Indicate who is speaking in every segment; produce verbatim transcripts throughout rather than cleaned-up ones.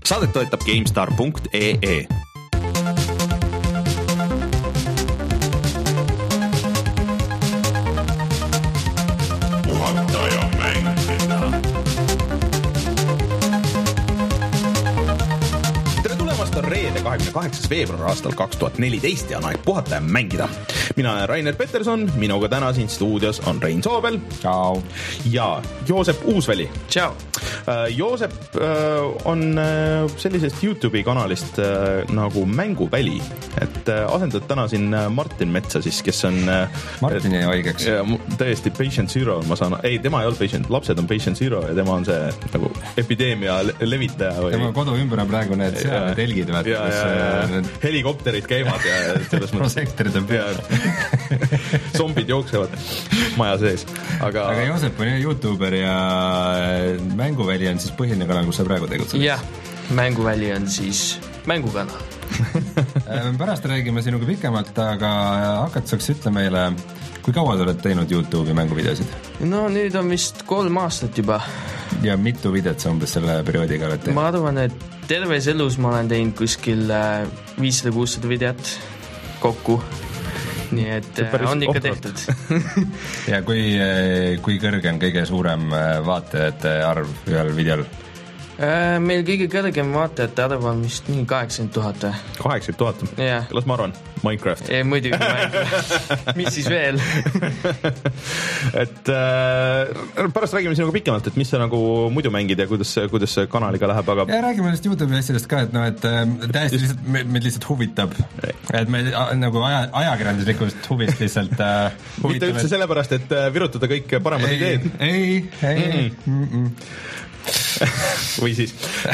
Speaker 1: Saadet toetab GameStar punkt ee. Reede kahekümne kaheksas veebruar aastal kaks tuhat neliteist ja on aeg puhata ja mängida. Mina olen Rainer Peterson, minuga täna siin stuudios on Rein Soobel.
Speaker 2: Ciao.
Speaker 1: Ja Joosep Uusväli.
Speaker 3: Ciao.
Speaker 1: Joosep on sellisest YouTube'i kanalist nagu Mänguväli, et asendad täna siin Martin Metsa siis, kes on
Speaker 2: Martini haigeks.
Speaker 1: Tõesti Patient Zero, ma saan, ei, tema ei olnud Patient, lapsed on Patient Zero ja tema on see nagu epideemia levitaja või...
Speaker 2: Tema kodu ümber on praegu need seal telgid vaata,
Speaker 1: ja, ja, ja, need... helikopterid käivad ja selles
Speaker 2: prosektorid on peal
Speaker 1: zombid jooksevad maja sees, aga
Speaker 2: aga Joosep on YouTuber ja Mänguväli on siis põhiline kanal, kus sa praegu tegutsed.
Speaker 3: Jah, Mänguväli on siis mängukanal.
Speaker 2: Pärast räägime sinuga pikemalt, aga hakkad saaks ütle meile, kui kaua sa oled teinud YouTube'i mänguvideosid?
Speaker 3: No nüüd on vist kolm aastat juba.
Speaker 2: Ja mitu videot sa umbes selle perioodiga oled teinud?
Speaker 3: Ma arvan, et terves elus ma olen teinud kuskil viissada kuussada videot kokku. Nii et on ikka tehtud.
Speaker 2: Ja kui, kui kõrge on kõige suurem vaatajate arv ühel videol?
Speaker 3: Meil kõige kõrgem vaatajate arv on vist nii kaheksakümmend tuhat.
Speaker 1: kaheksakümmend tuhat?
Speaker 3: Yeah.
Speaker 1: Las ma arvan, Minecraft.
Speaker 3: Ei, muidugi Minecraft. Mis siis veel?
Speaker 1: et äh, pärast räägime sinuga pikemalt, et mis sa nagu muidu mängid ja kuidas, kuidas see kanaliga läheb, aga...
Speaker 2: Ja räägime sellest YouTube'i asjadest ka, et no, et äh, täiesti lihtsalt, meid lihtsalt huvitab. Et me nagu aja, ajakirjanduslikust huvist lihtsalt äh, huvitab.
Speaker 1: Mitte üldse et... sellepärast, et äh, virutada kõik paremad
Speaker 2: ei,
Speaker 1: ideed.
Speaker 2: Ei, ei, ei. Mm -mm.
Speaker 1: või siis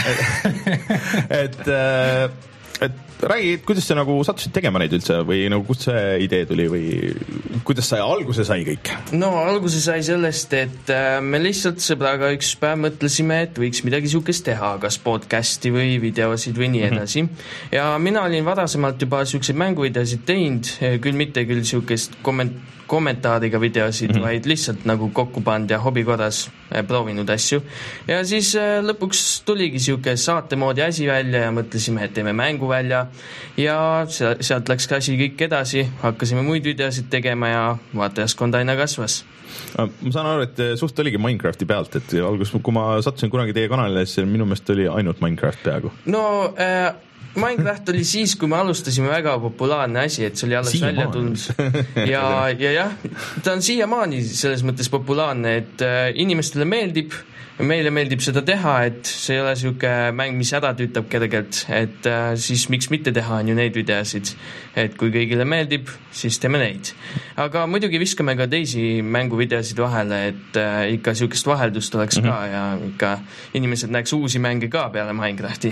Speaker 1: et, et räägi, kuidas sa nagu sattusid tegema neid üldse või nagu kust see idee tuli või kuidas sa alguse sai kõik?
Speaker 3: No alguse sai sellest, et me lihtsalt sõbraga üks päev mõtlesime, et võiks midagi sihukest teha, kas podcasti või videosid või nii edasi. Ja mina olin varasemalt juba sihukesed mänguvideosid teinud, küll mitte küll sihukest komment kommentaariga videosid, mm-hmm. vaid lihtsalt nagu kokku pand ja hobi korras proovinud asju. Ja siis lõpuks tuligi siuke saate moodi asi välja ja mõtlesime, et teeme mängu välja ja sealt läks ka asi kõik edasi, hakkasime muid videosid tegema ja vaatajaskond aina kasvas.
Speaker 1: Ma saan aru, et suht oligi Minecrafti pealt, et algus, kui ma sattusin kunagi teie kanalile, siis minu meelest oli ainult Minecraft peaaegu.
Speaker 3: No äh, Minecraft oli siis, kui me alustasime väga populaarne asi, et see oli alles välja tulnud. Ja, ja jah, ta on siiamaani selles mõttes populaarne, et inimestele meeldib, meile meeldib seda teha, et see ei ole siuke mäng, mis ära tüütab kergelt, et siis miks mitte teha on ju neid videosid, et kui kõigile meeldib, siis teeme neid. Aga muidugi viskame ka teisi mänguvideosid vahele, et ikka siukest vaheldust oleks mm-hmm. ka ja ikka inimesed näeks uusi mänge ka peale Minecrafti.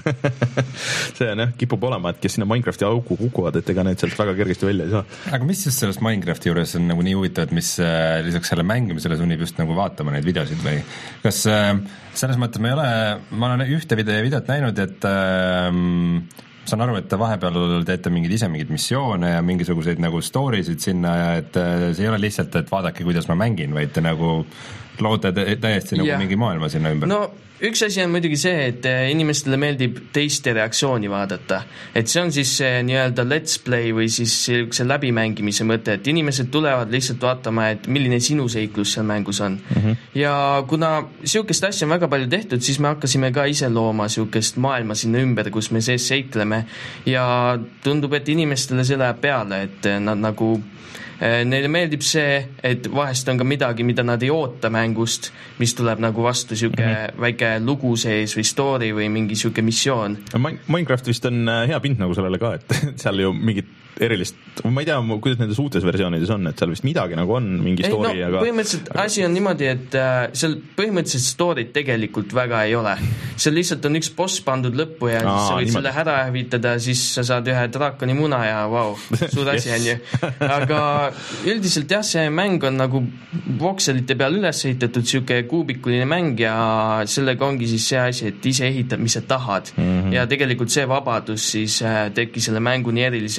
Speaker 1: See on jah, kipub olema, et kes sinna Minecrafti auku kukuvad, et ega need sealt väga kergesti välja ei saa.
Speaker 2: Aga mis siis sellest Minecrafti juures on nagu nii huvitav, et mis lisaks selle mängimisele sunnib just nagu vaatama neid videosid või kas selles mõttes ma ei ole, ma olen ühte videot näinud, et ähm, saan aru, et vahepeal teete mingid ise mingid missioone ja mingisuguseid nagu storysid sinna ja et see ei ole lihtsalt, et vaadake, kuidas ma mängin, vaid te nagu loote täiesti nagu yeah. mingi maailma sinna ümber.
Speaker 3: No üks asi on muidugi see, et inimestele meeldib teiste reaktsiooni vaadata. Et see on siis see nii-öelda let's play või siis see läbimängimise mõte, et inimesed tulevad lihtsalt vaatama, et milline sinu seiklus seal mängus on. Mm-hmm. Ja kuna siukest asja on väga palju tehtud, siis me hakkasime ka ise looma siukest maailma sinna ümber, kus me sees seikleme ja tundub, et inimestele see läheb peale, et nad nagu neile meeldib see, et vahest on ka midagi, mida nad ei oota mängust, mis tuleb nagu vastu siuke mm-hmm. väike lugu sees või story või mingi siuke missioon.
Speaker 1: Minecraft vist on hea pind nagu sellele ka, et seal ju mingit erilist, ma ei tea, kuidas nendes uutes versioonides on, et seal vist midagi nagu on, mingi
Speaker 3: ei,
Speaker 1: story.
Speaker 3: No,
Speaker 1: aga...
Speaker 3: põhimõtteliselt asi on niimoodi, et äh, seal põhimõtteliselt story't tegelikult väga ei ole. Seal lihtsalt on üks boss pandud lõppu ja Aa, siis sa võid niimoodi. Selle ära hävitada, siis sa saad ühe draakoni muna ja vau, wow, suur asi on ju. Aga üldiselt jah, see mäng on nagu vokselite peal üles ehitatud siuke kuubikuline mäng ja sellega ongi siis see asi, et ise ehitad, mis sa tahad. Mm-hmm. Ja tegelikult see vabadus siis äh, teki selle mängu nii eriliseks, et kõik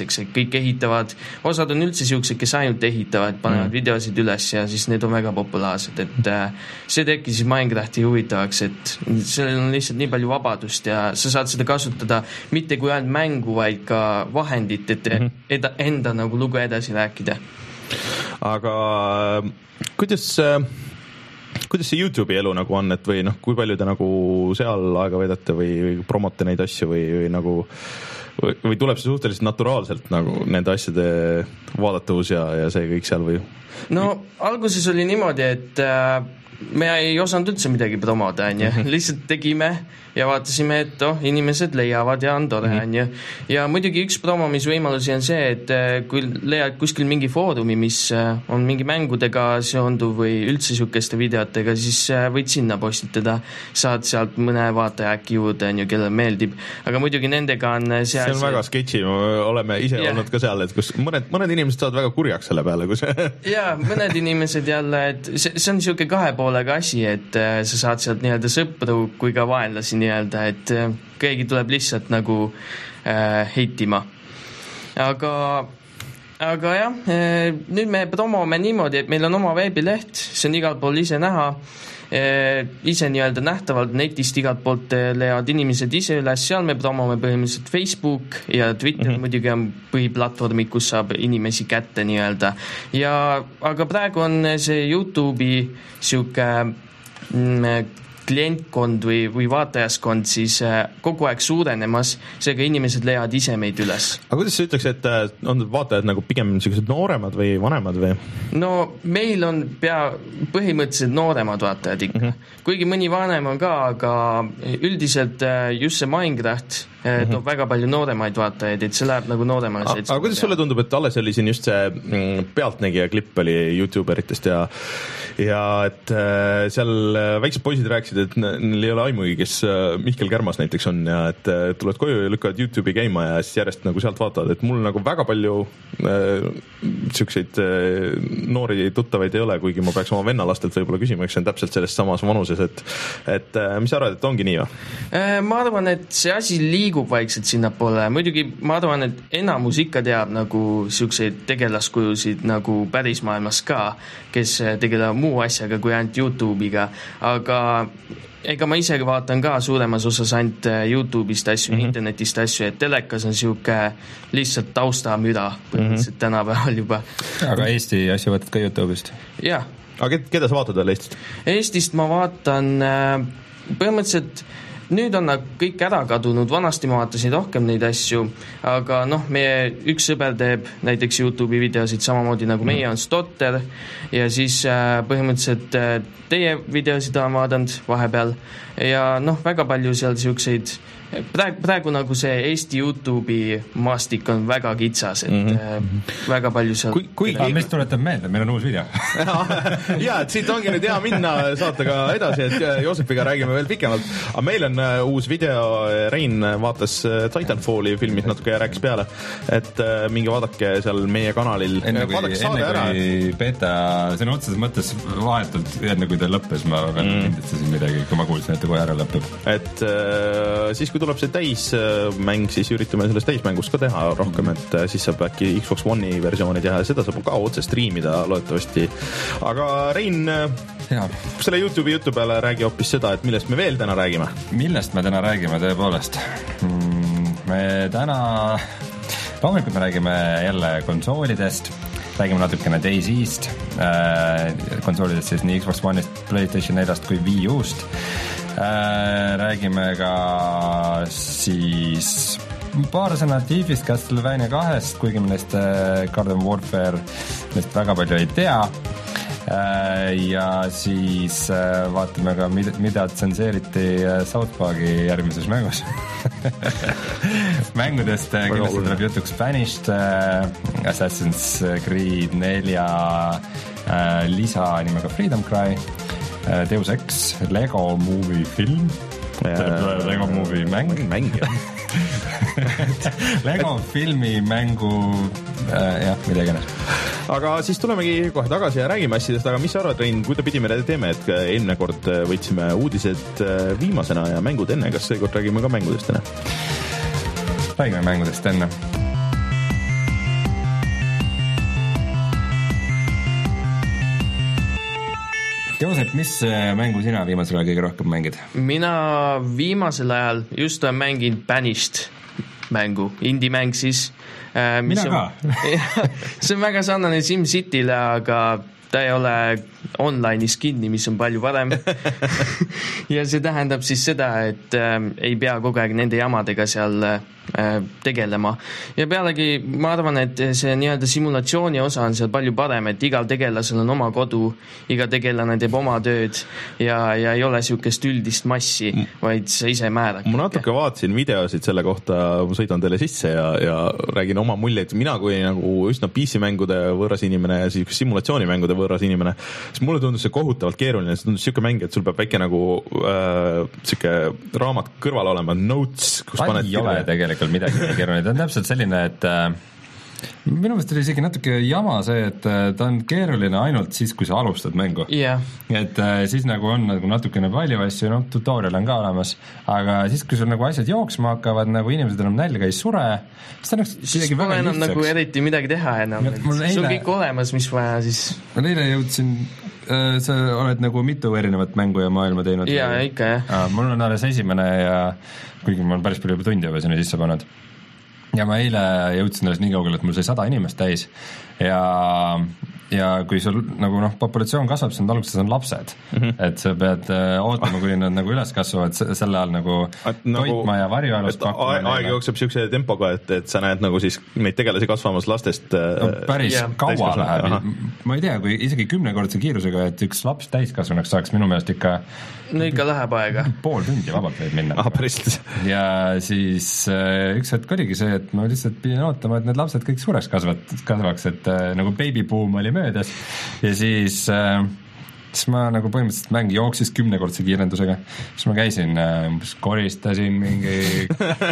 Speaker 3: kõik ehitavad, osad on üldse siuksed, kes ainult ehitavad, panevad mm. videosid üles ja siis need on väga populaarsed, et see tegi siis Minecrafti huvitavaks, et sellel on lihtsalt nii palju vabadust ja sa saad seda kasutada mitte kui ainult mängu, vaid ka vahendit, et mm-hmm. eda, enda nagu lugu edasi rääkida.
Speaker 1: Aga kuidas kuidas see YouTube'i elu nagu on, et või noh, kui palju te nagu seal aega veedate või, või promote neid asju või, või nagu või, või tuleb see suhteliselt naturaalselt nagu nende asjade vaadatavus ja, ja see kõik seal või?
Speaker 3: No alguses oli niimoodi, et äh, me ei osanud üldse midagi promoda, on ju, lihtsalt tegime ja vaatasime, et oh, inimesed leiavad ja on tore, on ju. Ja muidugi üks promomisvõimalusi on see, et kui leiad kuskil mingi foorumi, mis on mingi mängudega seonduv või üldse sihukeste videotega, siis võid sinna postitada, saad sealt mõne vaataja äkki juurde, on ju, kellele meeldib. Aga muidugi nendega on see
Speaker 1: see on väga sketši, oleme ise yeah. olnud ka seal, et kus mõned, mõned inimesed saavad väga kurjaks selle peale, kus
Speaker 3: jaa, mõned inimesed jälle, et see, see on sihuke kahe poolega asi, et sa saad sealt nii-öelda sõpru kui ka vaenlasi nii-öelda, et keegi tuleb lihtsalt nagu äh, heitima. Aga, aga jah, nüüd me promome niimoodi, et meil on oma veebileht, see on igal pool ise näha, ise nii-öelda nähtavalt netist igalt poolt leiavad inimesed ise üles, seal me promome põhimõtteliselt Facebook ja Twitter mm-hmm. muidugi on põhiplatvormi, kus saab inimesi kätte nii-öelda. Ja, aga praegu on see YouTube'i siuke mm, klientkond või, või vaatajaskond siis kogu aeg suurenemas, seega inimesed leiavad ise meid üles.
Speaker 1: Aga kuidas sa ütleks, et on vaatajad nagu pigem sellised nooremad või vanemad või?
Speaker 3: No meil on pea põhimõtteliselt nooremad vaatajad ikka. Mm-hmm. Kuigi mõni vanem on ka, aga üldiselt just see Minecraft mm-hmm. toob väga palju nooremaid vaatajaid, et see läheb nagu nooremale
Speaker 1: seltskonnale. Aga kuidas sulle tundub, et alles oli siin just see pealtnägija klipp oli YouTuberitest ja, ja et seal väiksed poisid rääkisid, et neil ei ole aimugi, kes Mihkel Kärmas näiteks on ja et tulevad koju ja lükkavad YouTube'i käima ja siis järjest nagu sealt vaatavad, et mul nagu väga palju äh, siukseid äh, noori tuttavaid ei ole, kuigi ma peaks oma vennalastelt võib-olla küsima, eks see on täpselt selles samas vanuses, et, et äh, mis sa arvad, et ongi nii või?
Speaker 3: Ma arvan, et see asi liigub vaikselt sinnapoole, muidugi ma arvan, et enamus ikka teab nagu siukseid tegelaskujusid nagu pärismaailmas ka, kes tegelevad muu asjaga kui ainult YouTube'iga, aga ega ma ise vaatan ka suuremas osas ainult YouTube'ist asju, mm-hmm. internetist asju, et telekas on siuke lihtsalt taustamüra põhimõtteliselt mm-hmm. tänapäeval juba.
Speaker 2: Aga Eesti asju vaatad ka YouTube'ist?
Speaker 3: Jah.
Speaker 1: Aga keda sa vaatad veel Eestist?
Speaker 3: Eestist ma vaatan põhimõtteliselt nüüd on nad kõik ära kadunud, vanasti ma vaatasin rohkem neid asju, aga noh, meie üks sõber teeb näiteks YouTube'i videosid samamoodi nagu meie on Stotter ja siis äh, põhimõtteliselt äh, teie videosid olen vaadanud vahepeal ja noh, väga palju seal siukseid praegu, praegu nagu see Eesti YouTube'i maastik on väga kitsas, et mm-hmm. väga palju seal
Speaker 2: kui, kui... Ah, mis tuletab meelde, meil on uus video
Speaker 1: ja, et siit ongi nüüd hea minna saatega edasi, et Joosepiga räägime veel pikemalt, aga meil on uh, uus video, Rein vaatas uh, Titanfalli filmid natuke ja rääkis peale, et uh, minge vaadake seal meie kanalil
Speaker 2: enne kui, enne kui beta sõna otseses mõttes vahetult, enne kui ta lõppes, ma veel mm. kindlasti midagi, kui ma kuulsin, et ta kohe ära lõpeb,
Speaker 1: et uh, siis kui tuleb see täismäng, siis üritame sellest täismängust ka teha rohkem, et siis saab äkki Xbox One'i versiooni teha ja seda saab ka otse striimida loodetavasti. Aga Rein, selle YouTube'i jutu peale räägi hoopis seda, et millest me veel täna räägime?
Speaker 2: Millest me täna räägime tõepoolest? Me täna, loomulikult me räägime jälle konsoolidest, räägime natukene DayZ'st, konsoolidest siis nii Xbox One'ist, PlayStation neljast kui Wii U'st. Äh, räägime ka siis paar sõna Thief'ist, Castlevania kahest, kuigi me neist äh, Garden Warfare neist väga palju ei tea äh, ja siis äh, vaatame ka, mida, mida tsenseeriti äh, South Park'i järgmises mängus mängudest äh, kindlasti tuleb jutuks Vanished, äh, Assassin's Creed nelja äh, lisa nimega Freedom Cry, Deus Ex, Lego Movie film, Lego Movie mäng,
Speaker 1: mäng
Speaker 2: Lego filmi mängu äh, jah, mida iganes.
Speaker 1: Aga siis tulemegi kohe tagasi ja räägime asjadest, aga mis sa arvad, Rein, kui ta pidi me teeme, et eelmine kord võtsime uudised viimasena ja mängud enne, kas seekord räägime ka mängudest enne?
Speaker 2: Räägime mängudest enne. Joosep, mis mängu sina viimasel ajal kõige rohkem mängid?
Speaker 3: Mina viimasel ajal just olen mänginud Banished mängu, indie-mäng siis.
Speaker 2: Mina on,
Speaker 3: ka. See on väga sarnane SimCityle, aga ta ei ole online'is kinni, mis on palju parem. Ja see tähendab siis seda, et äh, ei pea kogu aeg nende jamadega seal äh, tegelema. Ja pealegi ma arvan, et see nii-öelda simulatsiooni osa on seal palju parem, et igal tegelasel on oma kodu, iga tegelane teeb oma tööd ja, ja ei ole siukest üldist massi, vaid sa ise määrad.
Speaker 1: Ma natuke vaatasin videosid selle kohta, ma sõidan teile sisse ja, ja räägin oma muljeid. Mina kui nagu üsna P C-mängude võõras inimene ja siis simulatsioonimängude võõras inimene, siis mulle tundus see kohutavalt keeruline, see tundus siuke mäng, et sul peab väike nagu äh, siuke raamat kõrval olema, notes, kus
Speaker 2: ta
Speaker 1: paned
Speaker 2: ei ole tegelikult midagi keeruline, ta on täpselt selline, et äh, minu meelest oli isegi natuke jama see, et äh, ta on keeruline ainult siis, kui sa alustad mängu.
Speaker 3: Yeah.
Speaker 2: Et äh, siis nagu on nagu natukene palju asju, no tutorial on ka olemas, aga siis, kui sul nagu asjad jooksma hakkavad, nagu inimesed enam nälga ei sure, siis ta on
Speaker 3: siis pole enam lihtsaks. Nagu eriti midagi teha enam, et eile... sul on kõik olemas, mis vaja siis.
Speaker 2: Ma neile jõudsin, äh, sa oled nagu mitu erinevat mängu ja maailma teinud.
Speaker 3: Jaa, või? Ikka jah.
Speaker 2: Äh, mul on alles esimene ja kuigi ma olen päris palju tundi juba sinna sisse pannud. Ja ma eile jõudsin alles nii kaugele, et mul sai sada inimest täis ja, ja kui sul nagu noh, populatsioon kasvab, siis alguses on lapsed, mm-hmm. et sa pead ootama, kui nad nagu üles kasvavad, selle ajal nagu et, toitma nagu, ja varjualust pakkuma.
Speaker 1: Aeg jookseb siukse tempoga, et, et sa näed nagu siis neid tegelasi kasvamas lastest
Speaker 2: no, päris yeah. kaua läheb. Ma ei tea, kui isegi kümnekordse kiirusega, et üks laps täiskasvanuks saaks minu meelest ikka
Speaker 3: no ikka läheb aega.
Speaker 2: Pool tundi vabalt võib minna.
Speaker 1: Ah, päriselt.
Speaker 2: Ja siis äh, üks hetk oligi see, et ma lihtsalt pidin ootama, et need lapsed kõik suureks kasvat, kasvaks, et äh, nagu babyboom oli möödas ja siis, äh, siis ma nagu põhimõtteliselt mäng jooksis kümnekordse kiirendusega. Siis ma käisin, äh, koristasin mingi,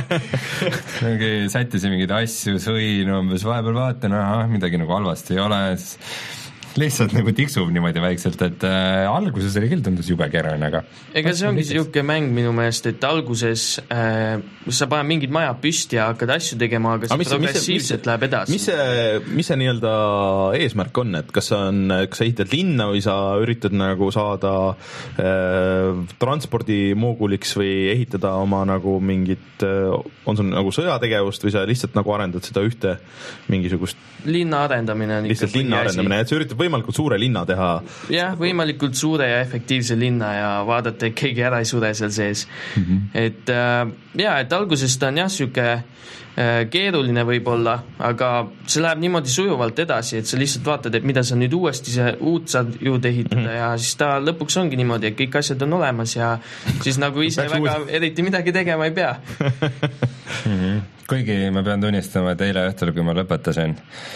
Speaker 2: mingi sättisin mingeid asju, sõin umbes, vahepeal vaatan, aha, midagi nagu halvasti ei ole, siis lihtsalt nagu tiksub niimoodi väikselt, et äh, alguses oli küll tundus jube keeruline, aga
Speaker 3: ega see ongi siuke mäng minu meelest, et alguses äh, sa paned mingid maja püsti ja hakkad asju tegema, aga see progressiivselt läheb edasi.
Speaker 1: Mis see, mis see nii-öelda eesmärk on, et kas on, kas sa ehitad linna või sa üritad nagu saada äh, transpordimooguliks või ehitada oma nagu mingit, on sul nagu sõjategevust või sa lihtsalt nagu arendad seda ühte mingisugust
Speaker 3: linna arendamine on
Speaker 1: lihtsalt linna arendamine, et sa üritad võimalikult suure linna teha.
Speaker 3: Jah, võimalikult suure ja efektiivse linna ja vaadata, et keegi ära ei suure seal sees. Mm-hmm. Et äh, jah, et alguses ta on jah siuke äh, keeruline võib-olla, aga see läheb niimoodi sujuvalt edasi, et sa lihtsalt vaatad, et mida sa nüüd uuesti see uut saad juurde ehitada mm-hmm. ja siis ta lõpuks ongi niimoodi, et kõik asjad on olemas ja siis nagu ise väga uus. Eriti midagi tegema ei pea.
Speaker 2: mm-hmm. Kuigi ma pean tunnistama, et eile õhtul, kui ma lõpetasin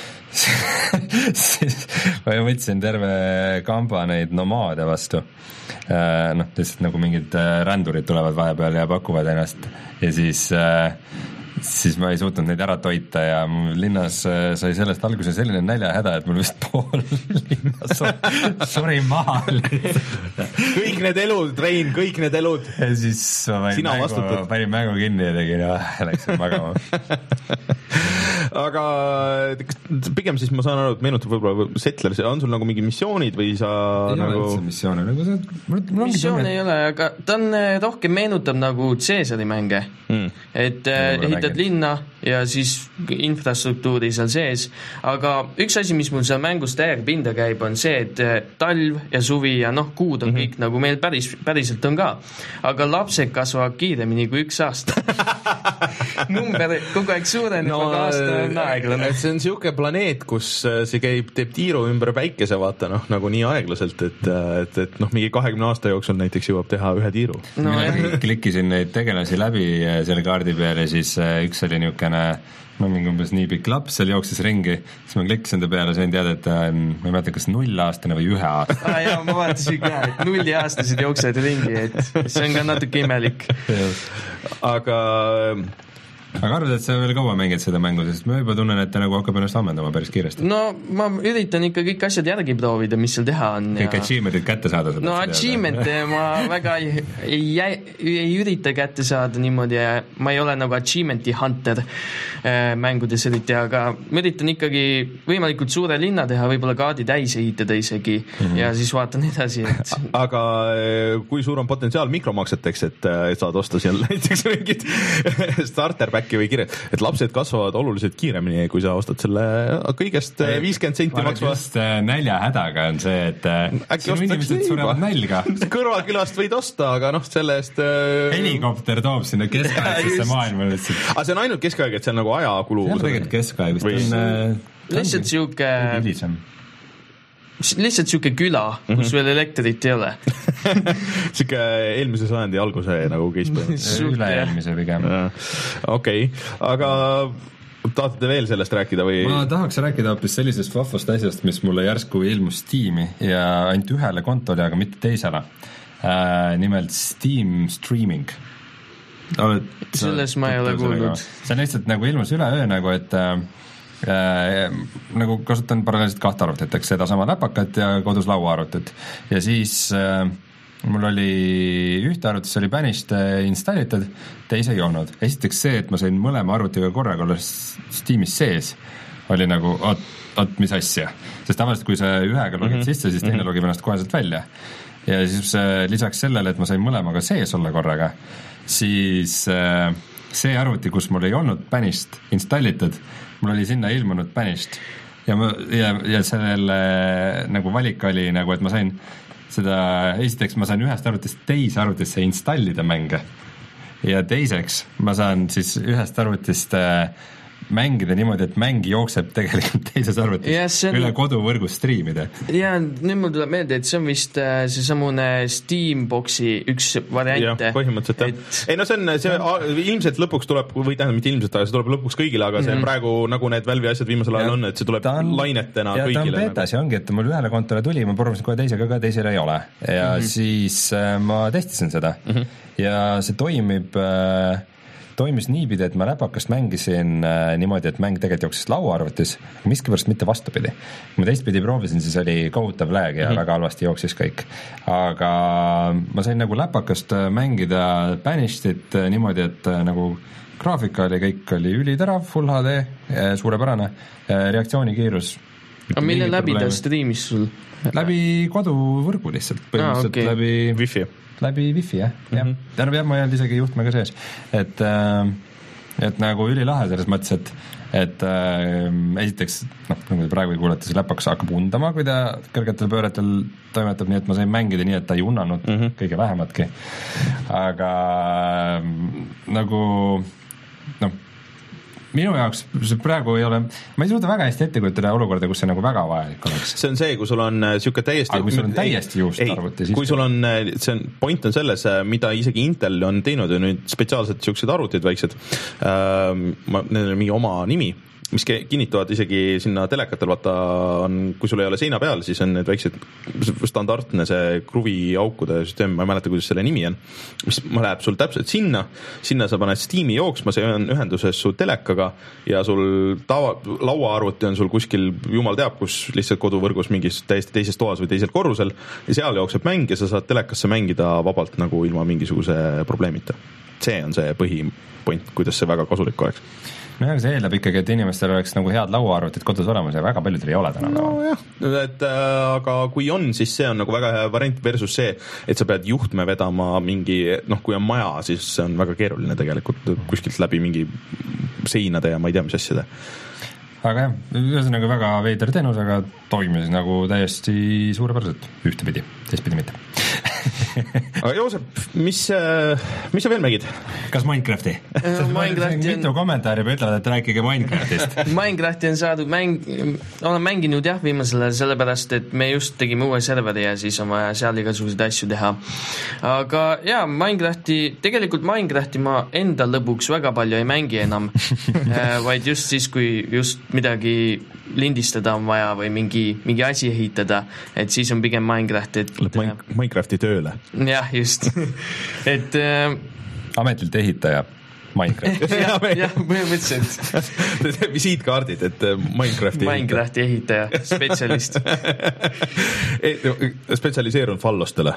Speaker 2: siis ma võtsin terve kamba neid nomaade vastu. Noh, lihtsalt nagu mingid rändurid tulevad vahepeal ja pakuvad ennast ja siis siis ma ei suutnud neid ära toita ja linnas sai sellest alguse selline näljahäda, et mul vist pool linnas suri maha.
Speaker 1: Kõik need elud, Rein, kõik need elud.
Speaker 2: Ja siis ma panin mängu, panin mängu kinni ja tegin ja läksin magama.
Speaker 1: Aga pigem siis ma saan aru, et meenutab võib-olla Settlers, on sul nagu mingi missioonid või sa
Speaker 2: ei
Speaker 1: nagu...
Speaker 2: ole üldse missioone nagu see...
Speaker 3: missioon ei ole, aga ta on rohkem meenutab nagu Caesari mänge mm. et äh, ehitad linna ja siis infrastruktuuri seal sees, aga üks asi, mis mul seal mängus täiega pinda käib, on see, et talv ja suvi ja noh, kuud on mm-hmm. kõik nagu meil päris, päriselt on ka, aga lapsed kasvavad kiiremini kui üks aasta. Number kogu aeg suureneb no,, aga aasta on aeglane.
Speaker 1: See on siuke planeet, kus see käib, teeb tiiru ümber päikese, vaata noh, nagu nii aeglaselt, et, et, et noh, mingi kahekümne aasta jooksul näiteks jõuab teha ühe tiiru.
Speaker 3: No,
Speaker 2: mina klikkisin neid tegelasi läbi selle kaardi peale, siis üks oli niukene no mingi umbes nii pikk laps, seal jooksis ringi, siis ma klikkisin ta peale, sain teada, et ta on, ma ei mäleta, kas null aastane või ühe aastane.
Speaker 3: Ah, jah, ma vaatasin ka, et nulli aastased jooksevad ringi, et see on ka natuke imelik.
Speaker 1: Aga
Speaker 2: aga arvad, et sa veel kaua mängid seda mängu, sest ma juba tunnen, et ta nagu hakkab ennast ammendama päris kiiresti.
Speaker 3: No ma üritan ikka kõik asjad järgi proovida, mis seal teha on.
Speaker 2: Kõik ja... achievementid kätte saada.
Speaker 3: No achievemente ma väga ei, ei, ei ürita kätte saada niimoodi ja ma ei ole nagu achievementi hunter äh, mängudes eriti, aga ma üritan ikkagi võimalikult suure linna teha, võib-olla kaardi täis ehitada isegi mm-hmm. ja siis vaatan edasi. Et...
Speaker 1: aga kui suur on potentsiaal mikromakseteks, et, et saad osta seal näiteks mingit starter pack'i või kirja, et lapsed kasvavad oluliselt kiiremini, kui sa ostad selle kõigest viiskümmend senti maksva.
Speaker 2: Just näljahädaga on see, et äkki inimesed surevad nälga.
Speaker 1: Kõrvalkülast võid osta, aga noh, selle eest
Speaker 2: helikopter toob sinna keskaegsesse maailma.
Speaker 1: aga see on ainult keskaeg, et see on nagu ajakulu.
Speaker 2: See on tegelikult keskaeg, vist on...
Speaker 3: lihtsalt siuke... lihtsalt siuke küla, kus mm-hmm. veel elektrit ei ole.
Speaker 1: siuke eelmise sajandi alguse nagu case.
Speaker 2: Üle-eelmise pigem.
Speaker 1: Okei, aga tahate veel sellest rääkida või?
Speaker 2: Ma tahaks rääkida hoopis sellisest vahvast asjast, mis mulle järsku ilmus Steam'i ja ainult ühele kontole, aga mitte teisele. Äh, nimelt Steam Streaming. Oled,
Speaker 3: selles ma ei ole kuulnud.
Speaker 2: See on lihtsalt nagu ilmus üleöö nagu, et Äh, nagu kasutan paralleelselt kahte arvutit, eks seda sama läpakat ja kodus lauaarvutit ja siis äh, mul oli ühte arvutis oli Banished installitud, teise ei olnud. Esiteks see, et ma sain mõlema arvutiga korraga olla Steamis sees, oli nagu oot, oot mis asja, sest tavaliselt kui sa ühega logid mm-hmm. sisse, siis teine mm-hmm. logib ennast koheselt välja ja siis äh, lisaks sellele, et ma sain mõlemaga sees olla korraga, siis äh, see arvuti, kus mul ei olnud Banished installitud, mul oli sinna ilmunud Banished ja, ma, ja, ja sellele nagu valik oli nagu, et ma sain seda, esiteks ma saan ühest arvutist teise arvutisse installida mänge ja teiseks ma saan siis ühest arvutist äh, mängida niimoodi, et mäng jookseb tegelikult teises arvutis ja, on... üle koduvõrgu striimida.
Speaker 3: Ja nüüd mul tuleb meelde, et see on vist äh, see samune Steamboxi üks variant.
Speaker 1: Ja, põhimõtteliselt et... jah. Ei no see on, see a, ilmselt lõpuks tuleb, või tähendab mitte ilmselt, aga see tuleb lõpuks kõigile, aga see on mm-hmm. praegu nagu need Valve'i asjad viimasel ajal on, et see tuleb on... lainetena ja, kõigile. Ja ta on betas ja ongi, et mul ühele kontole tuli, ma proovisin kohe teisega ka, teisele ei ole. Ja mm-hmm. siis äh, ma testisin seda mm-hmm. ja see toimib... Äh, toimis niipidi, et ma läpakast mängisin äh, niimoodi, et mäng tegelikult jooksis lauaarvutis, miskipärast mitte vastupidi. Kui ma teistpidi proovisin, siis oli kohutav lag ja mm-hmm. väga halvasti jooksis kõik. Aga ma sain nagu läpakast mängida Banishedit niimoodi, et äh, nagu graafika oli kõik oli üliterav, Full H D, suurepärane, reaktsioonikiirus.
Speaker 3: Aga mille läbi ta striimis sul?
Speaker 2: Läbi koduvõrgu lihtsalt, põhimõtteliselt ah, okay. läbi
Speaker 1: Wi-Fi.
Speaker 2: Läbi Wi-Fi, jah. Mm-hmm. Tähendab, jah, ma ei olnud isegi juhtmega sees. Et, äh, et nagu ülilahe selles mõttes, et, et äh, esiteks, noh, nagu praegu ei kuuleta, see läpakas hakkab undama, kui ta kõrgetel pööretel toimetab, nii et ma sain mängida nii, et ta ei unnanud mm-hmm. kõige vähematki. Aga äh, nagu, noh, minu jaoks see praegu ei ole, ma ei suuda väga hästi ette kujutada olukorda, kus see nagu väga vajalik oleks.
Speaker 1: See on see, kui sul on siuke täiesti...
Speaker 2: Aga kui sul on täiesti juust arvuti, siis...
Speaker 1: Kui sul on, see on, point on selles, mida isegi Intel on teinud ja nüüd spetsiaalselt siuksed arvutid väiksed, äh, ma, neil on mingi oma nimi, mis kinnitavad isegi sinna telekatel, vaata on, kui sul ei ole seina peal, siis on need väiksed standardne see kruvi aukude süsteem, ma ei mäleta, kuidas selle nimi on, mis läheb sul täpselt sinna, sinna sa paned Steam'i jooksma, see on ühenduses su telekaga ja sul tava, lauaarvuti on sul kuskil, jumal teab, kus lihtsalt koduvõrgus mingis täiesti teises toas või teisel korrusel ja seal jookseb mäng ja sa saad telekasse mängida vabalt nagu ilma mingisuguse probleemita. See on see põhipoint, kuidas see väga kasulik oleks.
Speaker 2: No jah, see eeldab ikkagi, et inimestel oleks nagu head lauaarvutid kodus olemas ja väga paljudel ei ole täna.
Speaker 1: No jah, et äh, aga kui on, siis see on nagu väga hea variant versus see, et sa pead juhtme vedama mingi, noh, kui on maja, siis see on väga keeruline tegelikult kuskilt läbi mingi seinade ja ma ei tea, mis asjade.
Speaker 2: Aga jah, ühesõnaga väga veider teenus, aga toimis nagu täiesti suurepäraselt ühtepidi, teistpidi mitte.
Speaker 1: Aga Joosep, mis, mis sa veel mängid?
Speaker 2: Kas Minecrafti?
Speaker 3: Minecrafti
Speaker 2: mitu on... kommentaari ütlevad, et rääkige Minecraftist.
Speaker 3: Minecrafti on saadud mäng... olen mänginud jah viimasele sellepärast, et me just tegime uue serveri ja siis on vaja seal igasuguseid asju teha. Aga jah, Minecrafti, tegelikult Minecrafti ma enda lõbuks väga palju ei mängi enam, vaid just siis, kui just midagi lindistada on vaja või mingi, mingi asi ehitada, et siis on pigem Minecraft, et
Speaker 1: Minecrafti tööle.
Speaker 3: Jah, just. et äh,
Speaker 2: ametilt ehitaja. Minecraft.
Speaker 3: jah, jah, põhimõtteliselt.
Speaker 1: visiitkaardid, et Minecrafti
Speaker 3: Minecrafti ehitaja, spetsialist.
Speaker 1: spetsialiseerunud fallostele.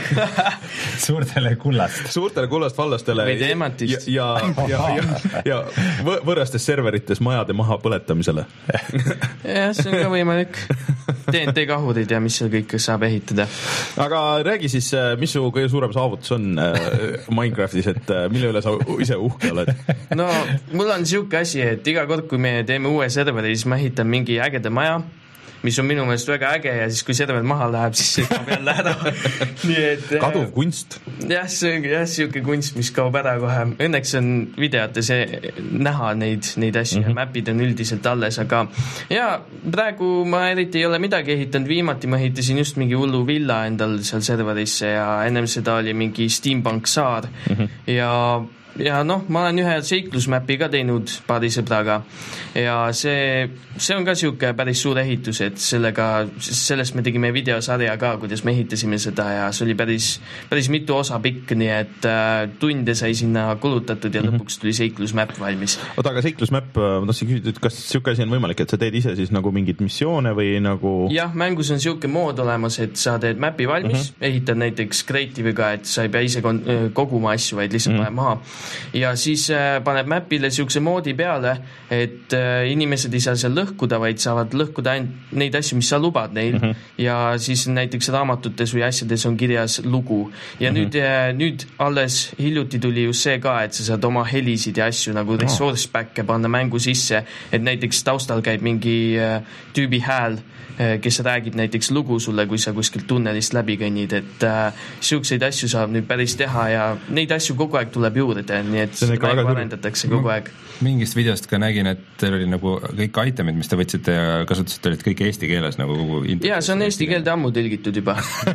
Speaker 2: Suurtele kullast.
Speaker 1: Suurtele kullast fallostele.
Speaker 3: Või teematist.
Speaker 1: Ja, ja, ja, ja, ja võõrastes serverites majade maha põletamisele.
Speaker 3: jah, see on ka võimalik. T N T kahurid ja mis seal kõik saab ehitada.
Speaker 1: Aga räägi siis, mis su kõige suurem saavutus on Minecraftis, et mille üle sa ise uhke oled?
Speaker 3: No, mul on siuke asi, et iga kord, kui me teeme uue serveri, siis ma ehitan mingi ägeda maja, mis on minu meelest väga äge ja siis kui server maha läheb, siis see kaob jälle ära. Nii et
Speaker 1: kaduv kunst.
Speaker 3: Jah, see on jah, siuke kunst, mis kaob ära kohe. Õnneks on videotes näha neid, neid asju mm-hmm. ja mapid on üldiselt alles, aga ja praegu ma eriti ei ole midagi ehitanud. Viimati ma ehitasin just mingi hullu villa endal seal serverisse ja ennem seda oli mingi Steampunk saar mm-hmm. ja ja noh, ma olen ühe seiklusmäpi ka teinud paari sõbraga ja see, see on ka siuke päris suur ehitus, et sellega, sellest me tegime videosarja ka, kuidas me ehitasime seda ja see oli päris, päris mitu osa pikk, nii et äh, tunde sai sinna kulutatud ja lõpuks tuli seiklusmäpp valmis.
Speaker 1: Oota, aga seiklusmäpp, ma tahtsin küsida, kas siuke asi on võimalik, et sa teed ise siis nagu mingid missioone või nagu
Speaker 3: jah, mängus on siuke mood olemas, et sa teed mäpi valmis, mm-hmm. ehitad näiteks Creative'iga, et sa ei pea ise koguma asju, vaid lihtsalt mm-hmm. maha ja siis äh, paneb mäpile siukse moodi peale, et äh, inimesed ei saa seal lõhkuda, vaid saavad lõhkuda ainult neid asju, mis sa lubad neil mm-hmm. ja siis näiteks raamatutes või asjades on kirjas lugu ja mm-hmm. nüüd, äh, nüüd alles hiljuti tuli just see ka, et sa saad oma helisid ja asju nagu oh. resource back'e panna mängu sisse, et näiteks taustal käib mingi äh, tüübi hääl, äh, kes räägib näiteks lugu sulle, kui sa kuskilt tunnelist läbi kõnnid, et äh, siukseid asju saab nüüd päris teha ja neid asju kogu aeg tuleb juurde, nii et see mängu arendatakse kogu aeg.
Speaker 2: Mingist videost ka nägin, et teil oli nagu kõik itemid, mis te võtsite ja kasutasite, olid kõik eesti keeles nagu kogu
Speaker 3: jaa, see on eesti keelde ammu tõlgitud juba.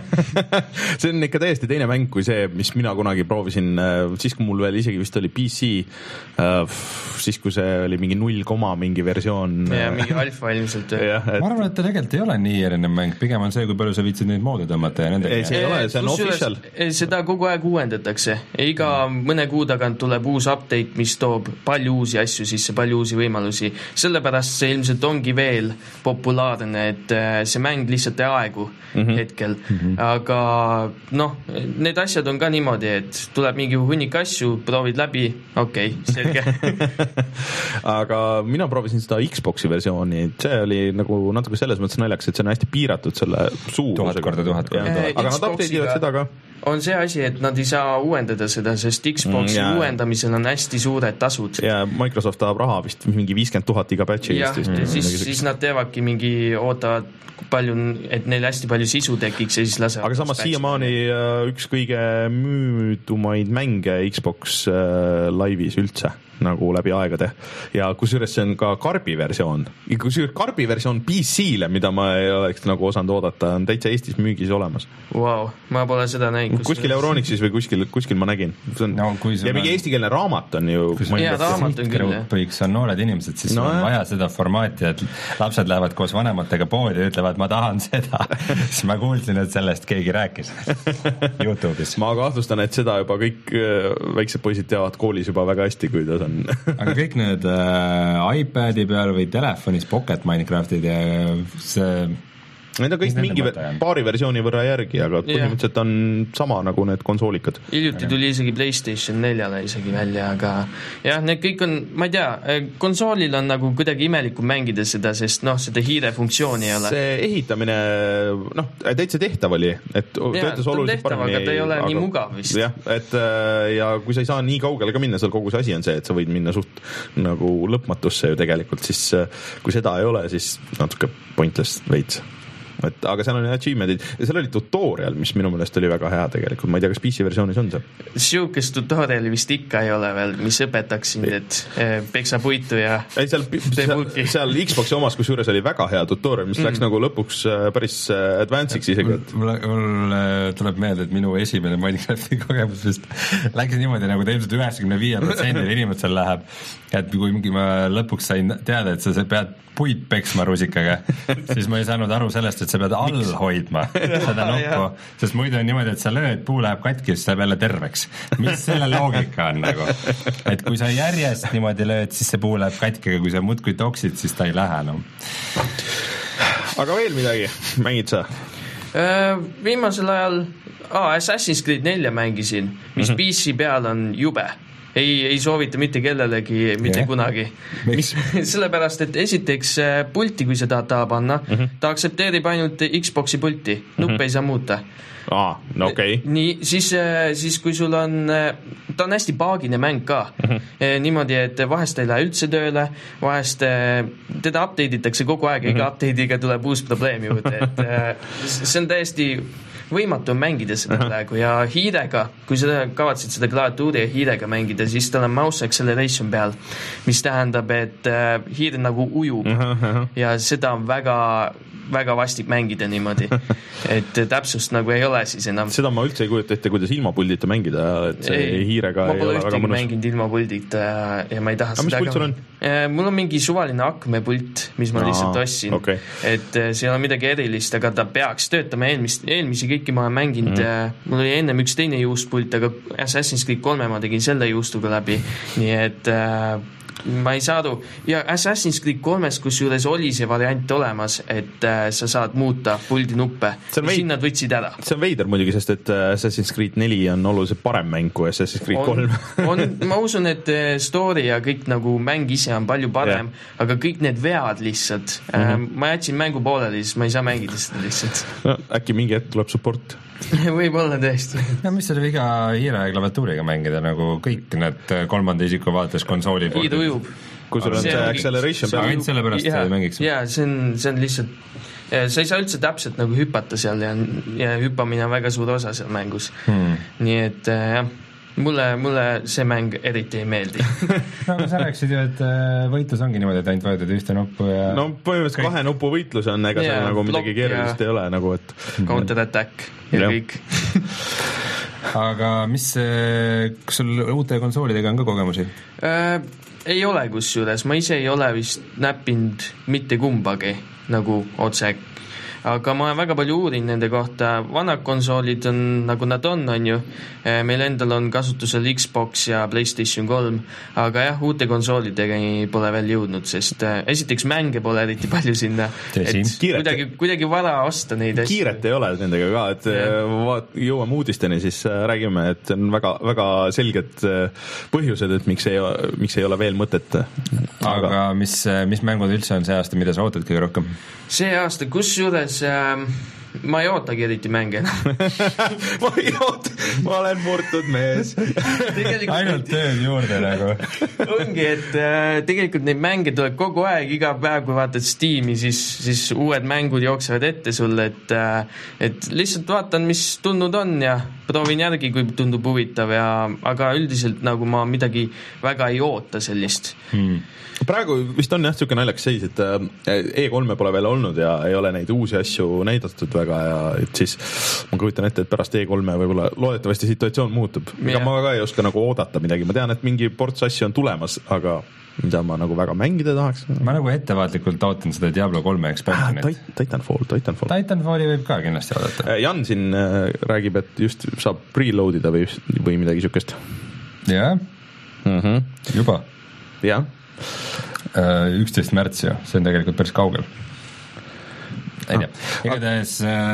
Speaker 1: See on ikka täiesti teine mäng kui see, mis mina kunagi proovisin, siis kui mul veel isegi vist oli P C, siis kui see oli mingi null koma mingi versioon.
Speaker 3: Ja mingi alfa ilmselt.
Speaker 2: Ja, et... Ma arvan, et ta tegelikult ei ole nii erinev mäng, pigem on see, kui palju sa viitsid neid moode tõmmata ja nendega.
Speaker 1: Ei, see ei ole, see on official.
Speaker 3: Seda kogu aeg uuendatakse. Iga mõne kuu tagant tuleb uus update, mis toob palju uusi asju sisse, palju uusi võimalusi. Sellepärast see ilmselt ongi veel populaarne, et see mäng lihtsalt ei aegu mm-hmm. hetkel. Mm-hmm. Aga noh, need asjad on ka niimoodi, et tuleb mingi hunnik asju, proovid läbi, okei, okay, selge.
Speaker 1: Aga mina proovisin seda Xboxi versiooni, et see oli nagu natuke selles mõttes naljaks, et see on hästi piiratud selle suurusega.
Speaker 2: Tuhat korda tuhat korda.
Speaker 1: Aga nad update'ivad seda ka.
Speaker 3: On see asi, et nad ei saa uuendada seda, sest Xboxi mm, uuendamisel on hästi suured tasud.
Speaker 1: Ja Microsoft tahab raha vist mingi viiskümmend tuhat iga patchi.
Speaker 3: Ja, mm, siis, siis nad teevadki mingi, ootavad palju, et neil hästi palju sisu tekiks ja siis lasevad.
Speaker 1: Aga samas siiamaani üks kõige müüdumaid mänge Xbox laivis üldse nagu läbi aegade ja kusjuures see on ka karbi versioon, kusjuures karbi versioon P C-le, mida ma ei oleks nagu osanud oodata, on täitsa Eestis müügis olemas.
Speaker 3: Wow, ma pole seda näinud.
Speaker 1: Kuskil Euronixis või kuskil, kuskil ma nägin. On, no, ja mingi eestikeelne raamat on ju.
Speaker 3: Jaa, raamat on küll.
Speaker 2: Võiks on noored inimesed, siis no, on vaja seda formaati, et lapsed lähevad koos vanematega poodi ja ütlevad, ma tahan seda. Siis ma kuulsin, et sellest keegi rääkis YouTube'is.
Speaker 1: Ma kahtlustan, et seda juba kõik väiksed poisid teavad koolis juba väga hästi, kui ta on.
Speaker 2: Aga kõik need äh, iPadi peal või telefonis Pocket Minecraftid ja see
Speaker 1: Need on kõik mingi paari versiooni võrra järgi, aga põhimõtteliselt on sama nagu need konsoolikad.
Speaker 3: Hiljuti tuli isegi PlayStation neljale isegi välja, aga jah, need kõik on, ma ei tea, konsoolil on nagu kuidagi imelikum mängida seda, sest noh, seda hiire funktsiooni ei ole.
Speaker 1: See ehitamine, noh, täitsa tehtav oli, et töötas oluliselt paremini.
Speaker 3: Aga ta ei ole aga, nii mugav vist.
Speaker 1: Jah, et ja kui sa ei saa nii kaugele ka minna, seal kogu see asi on see, et sa võid minna suht nagu lõpmatusse ju tegelikult, siis kui seda ei ole, siis natuke pointless veits. Et, aga seal on achievementid ja seal oli tutorial, mis minu meelest oli väga hea tegelikult, ma ei tea, kas P C versioonis on see?
Speaker 3: Siukest tutoriali vist ikka ei ole veel, mis õpetaks sind, et peksa puitu ja
Speaker 1: ei, seal, seal, seal Xboxi omas kusjuures oli väga hea tutorial, mis mm. läks nagu lõpuks päris advance'iks isegi.
Speaker 2: Mul, mul tuleb meelde, et minu esimene Minecrafti kogemus vist läks niimoodi, nagu ta ilmselt üheksakümne viie protsendil inimestel läheb, et kui mingi ma lõpuks sain teada, et sa pead puid peksma rusikaga, siis ma ei saanud aru sellest, et sa pead all hoidma seda nuppu, sest muidu on niimoodi, et sa lööd, puu läheb katki, siis läheb jälle terveks. Mis selle loogika on nagu? Et kui sa järjest niimoodi lööd, siis see puu läheb katki, aga kui sa muudkui toksid, siis ta ei lähe enam.
Speaker 1: Aga veel midagi, mängid sa?
Speaker 3: Viimasel ajal ah, Assassin's Creed nelja mängisin, mis mm-hmm. P C peal on jube. Ei, ei soovita mitte kellelegi, mitte yeah. kunagi. Sellepärast, et esiteks pulti, kui sa tahad taha panna, mm-hmm. ta aksepteerib ainult Xboxi pulti, nuppe mm-hmm. ei saa muuta.
Speaker 1: Aa, no okei. Okay.
Speaker 3: Nii, siis, siis kui sul on, ta on hästi paagine mäng ka. Mm-hmm. Niimoodi, et vahest ei lähe üldse tööle, vahest teda update itakse kogu aeg, mm-hmm. iga update'iga tuleb uus probleem juurde, et see on täiesti võimatu on mängida seda praegu ja hiirega, kui sa kavatsid seda klaviatuuri ja hiirega mängida, siis tal on mouse acceleration peal, mis tähendab, et hiir nagu ujub ja seda on väga, väga vastik mängida niimoodi, et täpsust nagu ei ole siis enam.
Speaker 1: Seda ma üldse ei kujuta ette, kuidas ilma puldita mängida, et see ei, hiirega ei ole väga mõnus. Ma pole ühtegi mänginud
Speaker 3: ilma puldita ja, ja ma ei taha
Speaker 1: aga
Speaker 3: seda.
Speaker 1: Mis pult sul on?
Speaker 3: Mul on mingi suvaline akmepult, mis ma lihtsalt ostsin, okay. et see ei ole midagi erilist, aga ta peaks töötama eelmist, eelmisi kõiki ma olen mänginud, mm. mul oli ennem üks teine juustpult, aga Assassin's Creed kolme ma tegin selle juustuga läbi, nii et äh, ma ei saa aru, ja Assassin's Creed kolmest, kus juures oli see variant olemas, et äh, sa saad muuta puldi nuppe, ja siin nad võtsid ära.
Speaker 1: See on veider muidugi, sest et Assassin's Creed neli on oluliselt parem mäng kui Assassin's Creed kolm.
Speaker 3: on, ma usun, et story ja kõik nagu mäng ise on palju parem, yeah. aga kõik need vead lihtsalt, mm-hmm. äh, ma jätsin mängu pooleli, siis ma ei saa mängida seda lihtsalt.
Speaker 1: No, äkki mingi hetk tuleb support.
Speaker 3: Võib-olla tõesti.
Speaker 2: Ja mis selle viga hiire ja klaviatuuriga mängida, nagu kõik need kolmanda isiku vaates konsooli
Speaker 3: hiid ujub.
Speaker 1: Kui sul on see, see acceleration peal.
Speaker 2: Ainult selle pärast
Speaker 3: ja,
Speaker 2: ei mängiks.
Speaker 3: Jaa, see on, see on lihtsalt, sa ei saa üldse täpselt nagu hüpata seal ja, ja hüppamine on väga suur osa seal mängus. Hmm. Nii et jah, mulle, mulle see mäng eriti ei meeldi.
Speaker 2: No sa rääksid ju, et võitlus ongi niimoodi, et ainult vajutad ühte nuppu ja...
Speaker 1: No põhimõtteliselt kõik... kahe nupu võitlus on, ega yeah, see nagu midagi keerulist ja... ei ole nagu, et...
Speaker 3: Counter attack ja, ja. kõik.
Speaker 2: Aga mis, kas sul uute konsoolidega on ka kogemusi?
Speaker 3: Äh, ei ole kusjuures, ma ise ei ole vist näppinud mitte kumbagi nagu otse, aga ma olen väga palju uurinud nende kohta, vanad konsoolid on nagu nad on, on ju, meil endal on kasutusel Xbox ja PlayStation kolm, aga jah, uute konsoolidega pole veel jõudnud, sest esiteks mänge pole eriti palju sinna, et kuidagi, kuidagi vara osta neid asju.
Speaker 1: Kiiret ei ole nendega ka, et vaat, jõuame uudisteni, siis räägime, et on väga, väga selged põhjused, et miks ei, miks ei ole veel mõtet.
Speaker 2: Aga, aga mis, mis mängud üldse on see aasta, mida sa ootad kõige rohkem?
Speaker 3: See aasta, kus juures äh, ma ei ootagi eriti mänge
Speaker 1: ma ei oota, ma olen murtud mees
Speaker 2: ainult tööd juurde nagu
Speaker 3: ongi, et äh, tegelikult neid mänge tuleb kogu aeg, iga päev kui vaatad Steam'i, siis, siis uued mängud jooksevad ette sulle, et, äh, et lihtsalt vaatan, mis tulnud on ja proovin järgi, kui tundub huvitav ja, aga üldiselt nagu ma midagi väga ei oota sellist
Speaker 1: hmm. Praegu vist on jah, siuke naljakas seis, et E kolme pole veel olnud ja ei ole neid uusi asju näidatud väga ja et siis ma kujutan ette, et pärast E kolme võib-olla loodetavasti situatsioon muutub. Ega ma ka ei oska nagu oodata midagi, ma tean, et mingi ports asju on tulemas, aga mida ma nagu väga mängida tahaks.
Speaker 2: Ma nagu ettevaatlikult ootan seda Diablo kolme expansionit.
Speaker 1: Ah, Titanfall, Titanfall.
Speaker 2: Titanfalli võib ka kindlasti oodata.
Speaker 1: Jan siin räägib, et just saab preloadida või, või midagi siukest.
Speaker 2: Jah,
Speaker 1: mm-hmm.
Speaker 2: juba.
Speaker 1: Jah.
Speaker 2: üksteist märts ju, see on tegelikult päris kaugel. Ei tea, igatahes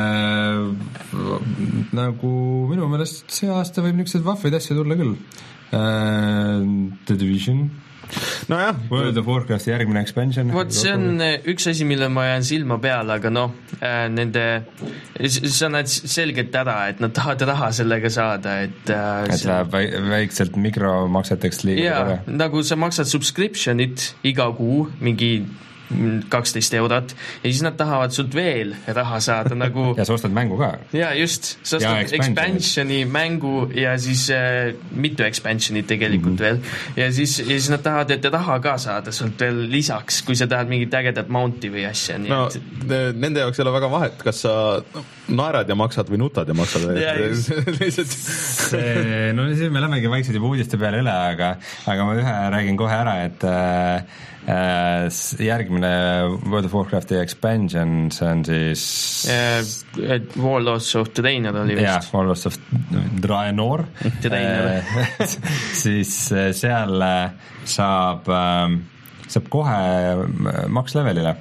Speaker 2: äh, nagu minu meelest see aasta võib niisugused vahvaid asja tulla küll. Äh, The Division,
Speaker 1: no jah.
Speaker 2: World of Warcrafti järgmine expansion.
Speaker 3: Vot see on üks asi, mille ma jään silma peale, aga noh, nende, sa näed selgelt ära, et nad tahavad raha sellega saada, et
Speaker 2: et see... läheb väikselt mikromakseteks liiga
Speaker 3: ja, ära. Nagu sa maksad subscriptionit iga kuu, mingi kaksteist eurot ja siis nad tahavad sult veel raha saada nagu
Speaker 2: ja sa ostad mängu ka.
Speaker 3: Ja just, sa ostad expansioni mängu ja siis äh, mitu expansionit tegelikult mm-hmm. veel ja siis, ja siis nad tahavad, et raha ka saada sult veel lisaks, kui sa tahad mingit ägedat mounti või asja.
Speaker 1: No, et... nende jaoks ei ole väga vahet, kas sa naerad ja maksad või nutad ja maksad
Speaker 3: ja,
Speaker 2: see, no siis me lähmegi vaikselt juba uudiste peale üle, aga, aga ma ühe räägin kohe ära, et järgmine World of Warcrafti expansion, see on siis
Speaker 3: uh, Warlords of Draenor oli vist.
Speaker 2: jah, Warlords of Draenor siis seal saab saab kohe max levelile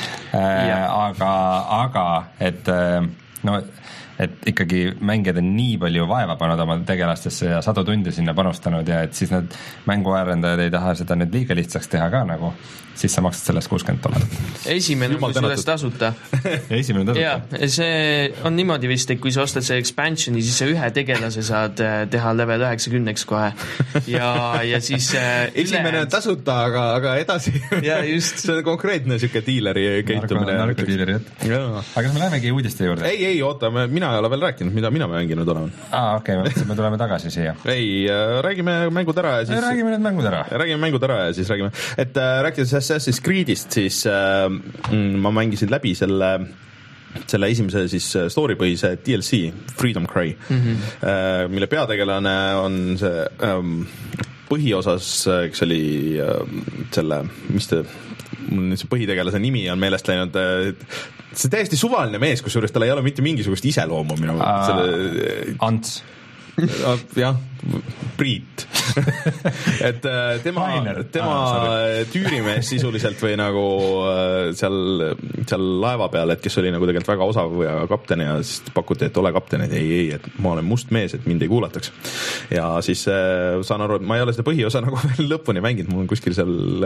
Speaker 2: aga, aga et no et ikkagi mängijad on nii palju vaeva pannud oma tegelastesse ja sadu tunde sinna panustanud ja et siis need mänguarendajad ei taha seda nüüd liiga lihtsaks teha ka nagu, siis sa maksad sellest kuuskümmend dollarit.
Speaker 3: Esimene on kusjuures tasuta.
Speaker 2: Esimene tasuta?
Speaker 3: Jaa, see on niimoodi vist, et kui sa ostad see expansioni, siis sa ühe tegelase saad teha level üheksakümneks kohe. Ja, ja siis
Speaker 1: esimene on tasuta, aga, aga edasi
Speaker 3: ja just.
Speaker 1: See on konkreetne siuke diileri käitumine.
Speaker 2: Narkodiileri jutt. Aga kas me lähemegi uudiste juurde?
Speaker 1: Ei, ei, oota, mina ei ole veel rääkinud, mida mina mänginud olen.
Speaker 2: Aa, okei, okay, me tuleme tagasi siia.
Speaker 1: Ei, räägime mängud ära ja siis...
Speaker 2: Räägime need mängud ära.
Speaker 1: Räägime mängud ära ja siis räägime. Et rääkides Assassin's Creedist, siis äh, ma mängisin läbi selle selle esimese siis storypõhise D L C Freedom Cry, mm-hmm. äh, mille peategelane on see ähm, põhiosas, eks oli äh, selle, mis te mul see põhitegelase nimi on meelest läinud, see täiesti suvaline mees, kusjuures tal ei ole mitte mingisugust iseloomu minu uh, selle...
Speaker 2: Ants
Speaker 1: jah, Priit et tema, tema ah, tüürimees sisuliselt või nagu seal, seal laeva peal, et kes oli nagu tegelikult väga osav ja kapten ja siis pakuti, et ole kapten, et ei, ei, et ma olen must mees, et mind ei kuulataks. Ja siis saan aru, et ma ei ole seda põhiosa nagu veel lõpuni mänginud, mul on kuskil seal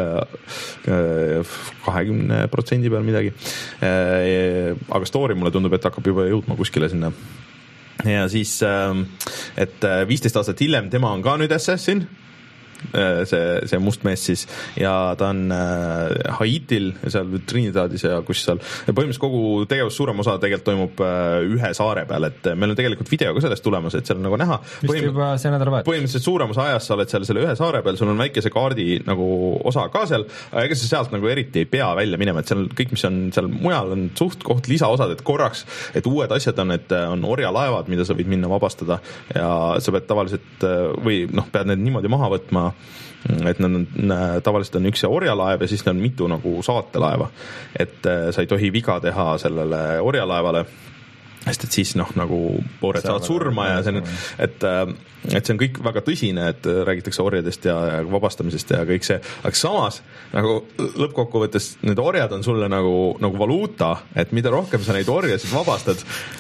Speaker 1: kahekümne protsendi peal midagi. Aga story mulle tundub, et hakkab juba jõudma kuskile sinna. Ja siis, et viisteist aastat hiljem tema on ka nüüd Assassin, see, see must mees siis, ja ta on Haitil ja seal Trinidadis ja kus seal, ja põhimõtteliselt kogu tegevus suurem osa tegelikult toimub ühe saare peal, et meil on tegelikult video ka sellest tulemas, et seal on nagu näha
Speaker 2: vist juba see nädal vahet.
Speaker 1: Põhimõtteliselt suurem osa ajast sa oled seal selle ühe saare peal, sul on väikese kaardi nagu osa ka seal, aga ega sa sealt nagu eriti ei pea välja minema, et seal kõik, mis on seal mujal, on suht koht lisaosad, et korraks, et uued asjad on, et on orjalaevad, mida sa võid minna vabastada ja sa pead tavaliselt või noh, pead need niimoodi maha võtma, et nad on, tavaliselt on üks orjalaev ja siis on mitu nagu saatelaeva, et sa ei tohi viga teha sellele orjalaevale, sest et siis noh, nagu poored saavad surma ja see on, et, et see on kõik väga tõsine, et räägitakse orjadest ja, ja vabastamisest ja kõik see, aga samas nagu lõppkokkuvõttes need orjad on sulle nagu, nagu valuuta, et mida rohkem sa neid orjasid vabastad,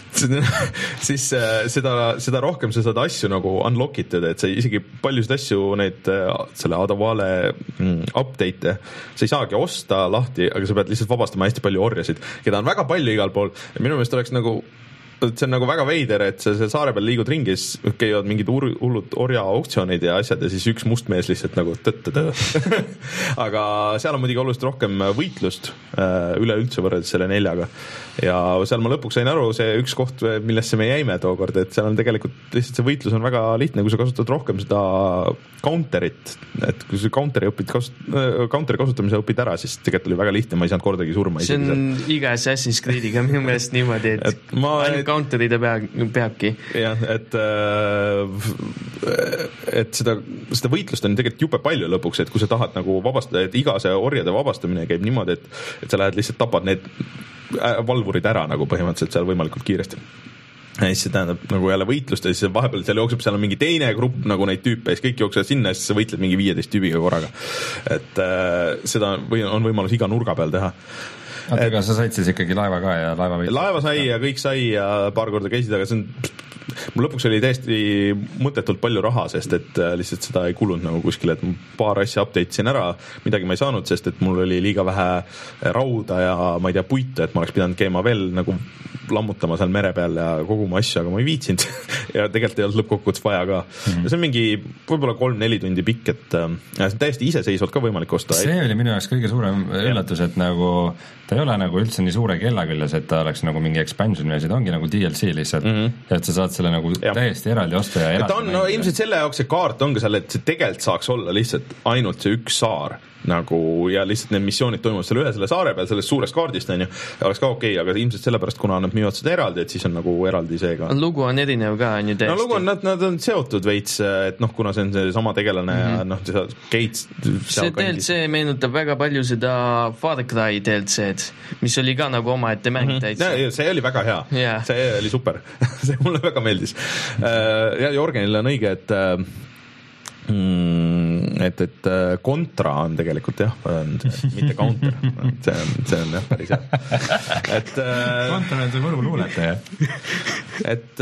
Speaker 1: siis seda, seda rohkem sa saad asju nagu unlock itud, et sa isegi paljusid asju neid selle Adavale update'e sa ei saagi osta lahti, aga sa pead lihtsalt vabastama hästi palju orjasid, keda on väga palju igal pool ja minu meelest oleks nagu see on nagu väga veider, et sa seal saare peal liigud ringis, käivad mingid hullud orja auktsioonid ja asjad ja siis üks must mees lihtsalt nagu tõtt-tõtt. Aga seal on muidugi oluliselt rohkem võitlust üleüldse võrreldes selle neljaga. Ja seal ma lõpuks sain aru, see üks koht, millesse me jäime tookord, et seal on tegelikult lihtsalt see võitlus on väga lihtne, kui sa kasutad rohkem seda counterit, et kui sa counteri õpid, kasut, counteri kasutamise õpid ära, siis tegelikult oli väga lihtne, ma ei saanud kordagi surma.
Speaker 3: See on iga Assassin's Creediga minu meelest niimoodi, et, et ma counterida peab, peabki.
Speaker 1: Jah, et, et seda, seda võitlust on tegelikult jube palju lõpuks, et kui sa tahad nagu vabastada, et iga see orjade vabastamine käib niimoodi, et, et sa lähed lihtsalt tapad need valvurid ära nagu põhimõtteliselt seal võimalikult kiiresti. Ja siis see tähendab nagu jälle võitlust ja siis vahepeal seal jookseb, seal on mingi teine grupp nagu neid tüüpe ja siis kõik jooksevad sinna ja siis sa võitled mingi viieteist tüübiga korraga. Et äh, seda on võimalus iga nurga peal teha.
Speaker 2: Aga sa said siis ikkagi laeva ka ja laeva võitlust?
Speaker 1: Laeva sai ja kõik sai ja paar korda käisid, aga see on mul lõpuks oli täiesti mõttetult palju raha, sest et lihtsalt seda ei kulunud nagu kuskile, et paar asja update'sin ära, midagi ma ei saanud, sest et mul oli liiga vähe rauda ja ma ei tea, puitu, et ma oleks pidanud käima veel nagu lammutama seal mere peal ja koguma asju, aga ma ei viitsinud ja tegelikult ei olnud lõppkokkuvõttes vaja ka. Mm-hmm. Ja see on mingi võib-olla kolm-neli tundi pikk, et ja see on täiesti iseseisvalt ka võimalik osta.
Speaker 2: See oli minu jaoks kõige suurem üllatus, et nagu ta ei ole nagu üldse nii suure kella küljes, et ta oleks nagu mingi expansion või see ongi nagu D L C lihtsalt, mm-hmm. ja et sa saad selle nagu ja. täiesti eraldi osta ja eraldi
Speaker 1: on, no ilmselt selle jaoks see kaart ongi seal, et see tegelikult saaks olla lihtsalt ainult see üks saar nagu ja lihtsalt need missioonid toimuvad selle ühe selle saare peal, sellest suurest kaardist on ju, oleks ka okei okay,, aga ilmselt sellepärast, kuna nad müüvad seda eraldi, et siis on nagu eraldi see ka.
Speaker 3: Lugu on erinev ka, on ju täiesti.
Speaker 1: No lugu on, nad, nad on seotud veits, et noh, kuna see on see sama tegelane mm -hmm. ja noh, Gates
Speaker 3: see D L C meenutab väga palju seda Far Cry D L C-d, mis oli ka nagu oma ette mäng mm -hmm. täitsa.
Speaker 1: See oli väga hea yeah., see oli super see mulle väga meeldis. Ja Jorgenil on õige, et Mm, et, et kontra on tegelikult jah, mitte counter, see on, see on jah päris hea. Et
Speaker 2: kontra on see võrguluulete jah.
Speaker 1: Et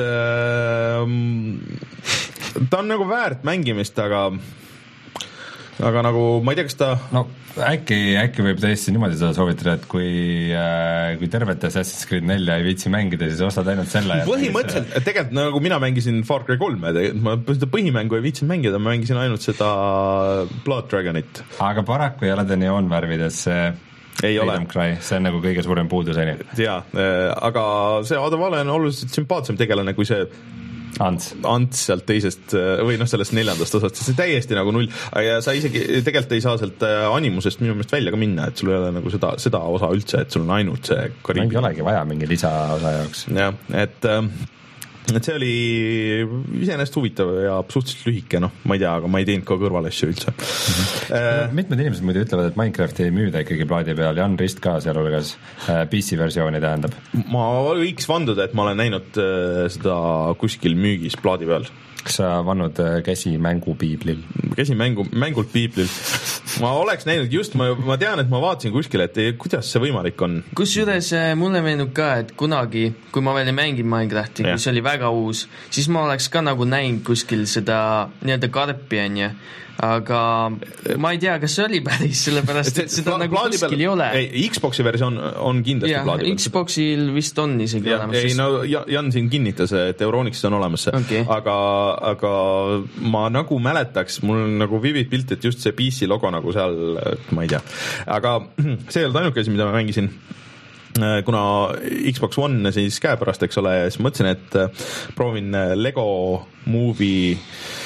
Speaker 1: ta on nagu väärt mängimist, aga aga nagu ma ei tea, kas ta
Speaker 2: no äkki, äkki võib tõesti niimoodi seda soovitada, et kui, äh, kui tervet Assassin's Creed nelja ei viitsi mängida, siis ostad ainult selle.
Speaker 1: Põhimõtteliselt, et tegelikult nagu mina mängisin Far Cry kolme, ma seda põhimängu ei viitsinud mängida, ma mängisin ainult seda Blood Dragonit.
Speaker 2: Aga paraku ei ole ta neoonvärvides
Speaker 1: ei ole.
Speaker 2: Cry, see on nagu kõige suurem puudus, on ju.
Speaker 1: Jaa, aga see Adam Vale on oluliselt sümpaatsem tegelane kui see
Speaker 2: Ants.
Speaker 1: Ants sealt teisest või noh, sellest neljandast osast, see täiesti nagu null ja sa isegi tegelikult ei saa sealt animusest minu meelest välja ka minna, et sul ei ole nagu seda, seda osa üldse, et sul on ainult see Kariibi.
Speaker 2: Ei olegi vaja mingi lisaosa jaoks.
Speaker 1: jah, et et see oli iseenesest huvitav ja suhteliselt lühike, noh, ma ei tea, aga ma ei teinud ka kõrvalesju üldse.
Speaker 2: Mm-hmm. Äh, Mitmed inimesed muidu ütlevad, et Minecrafti ei müüda ikkagi plaadi peal, Jan Rist ka sealhulgas P C-versiooni tähendab.
Speaker 1: Ma võiks vanduda, et ma olen näinud seda kuskil müügis plaadi peal.
Speaker 2: Kas sa vannud käsi mängupiiblil?
Speaker 1: Käsi mängu, mängult piiblil. Ma oleks näinud just, ma, ma tean, et ma vaatasin kuskile, et kuidas see võimalik on.
Speaker 3: Kusjuures mulle meenub ka, et kunagi, kui ma veel ei mänginud Minecrafti, kui see oli väga uus, siis ma oleks ka nagu näinud kuskil seda nii-öelda karpi, on ju. Aga ma ei tea, kas see oli päris, sellepärast, et seda nagu kuskil
Speaker 1: peal,
Speaker 3: ei ole.
Speaker 1: Ei, Xboxi versioon on kindlasti
Speaker 3: ja, plaadi peal. Xboxil vist on isegi
Speaker 1: ja,
Speaker 3: olemas.
Speaker 1: Ei,
Speaker 3: sest...
Speaker 1: no Jan siin kinnitas, et Euronixis on olemas see. Okay. Aga, aga ma nagu mäletaks, mul on nagu vivid pilt, et just see P C logo nagu seal, ma ei tea. Aga see ei olnud ainuke asi, mida ma mängisin. Kuna Xbox One siis käepärast, eks ole, siis mõtlesin, et proovin Lego Movie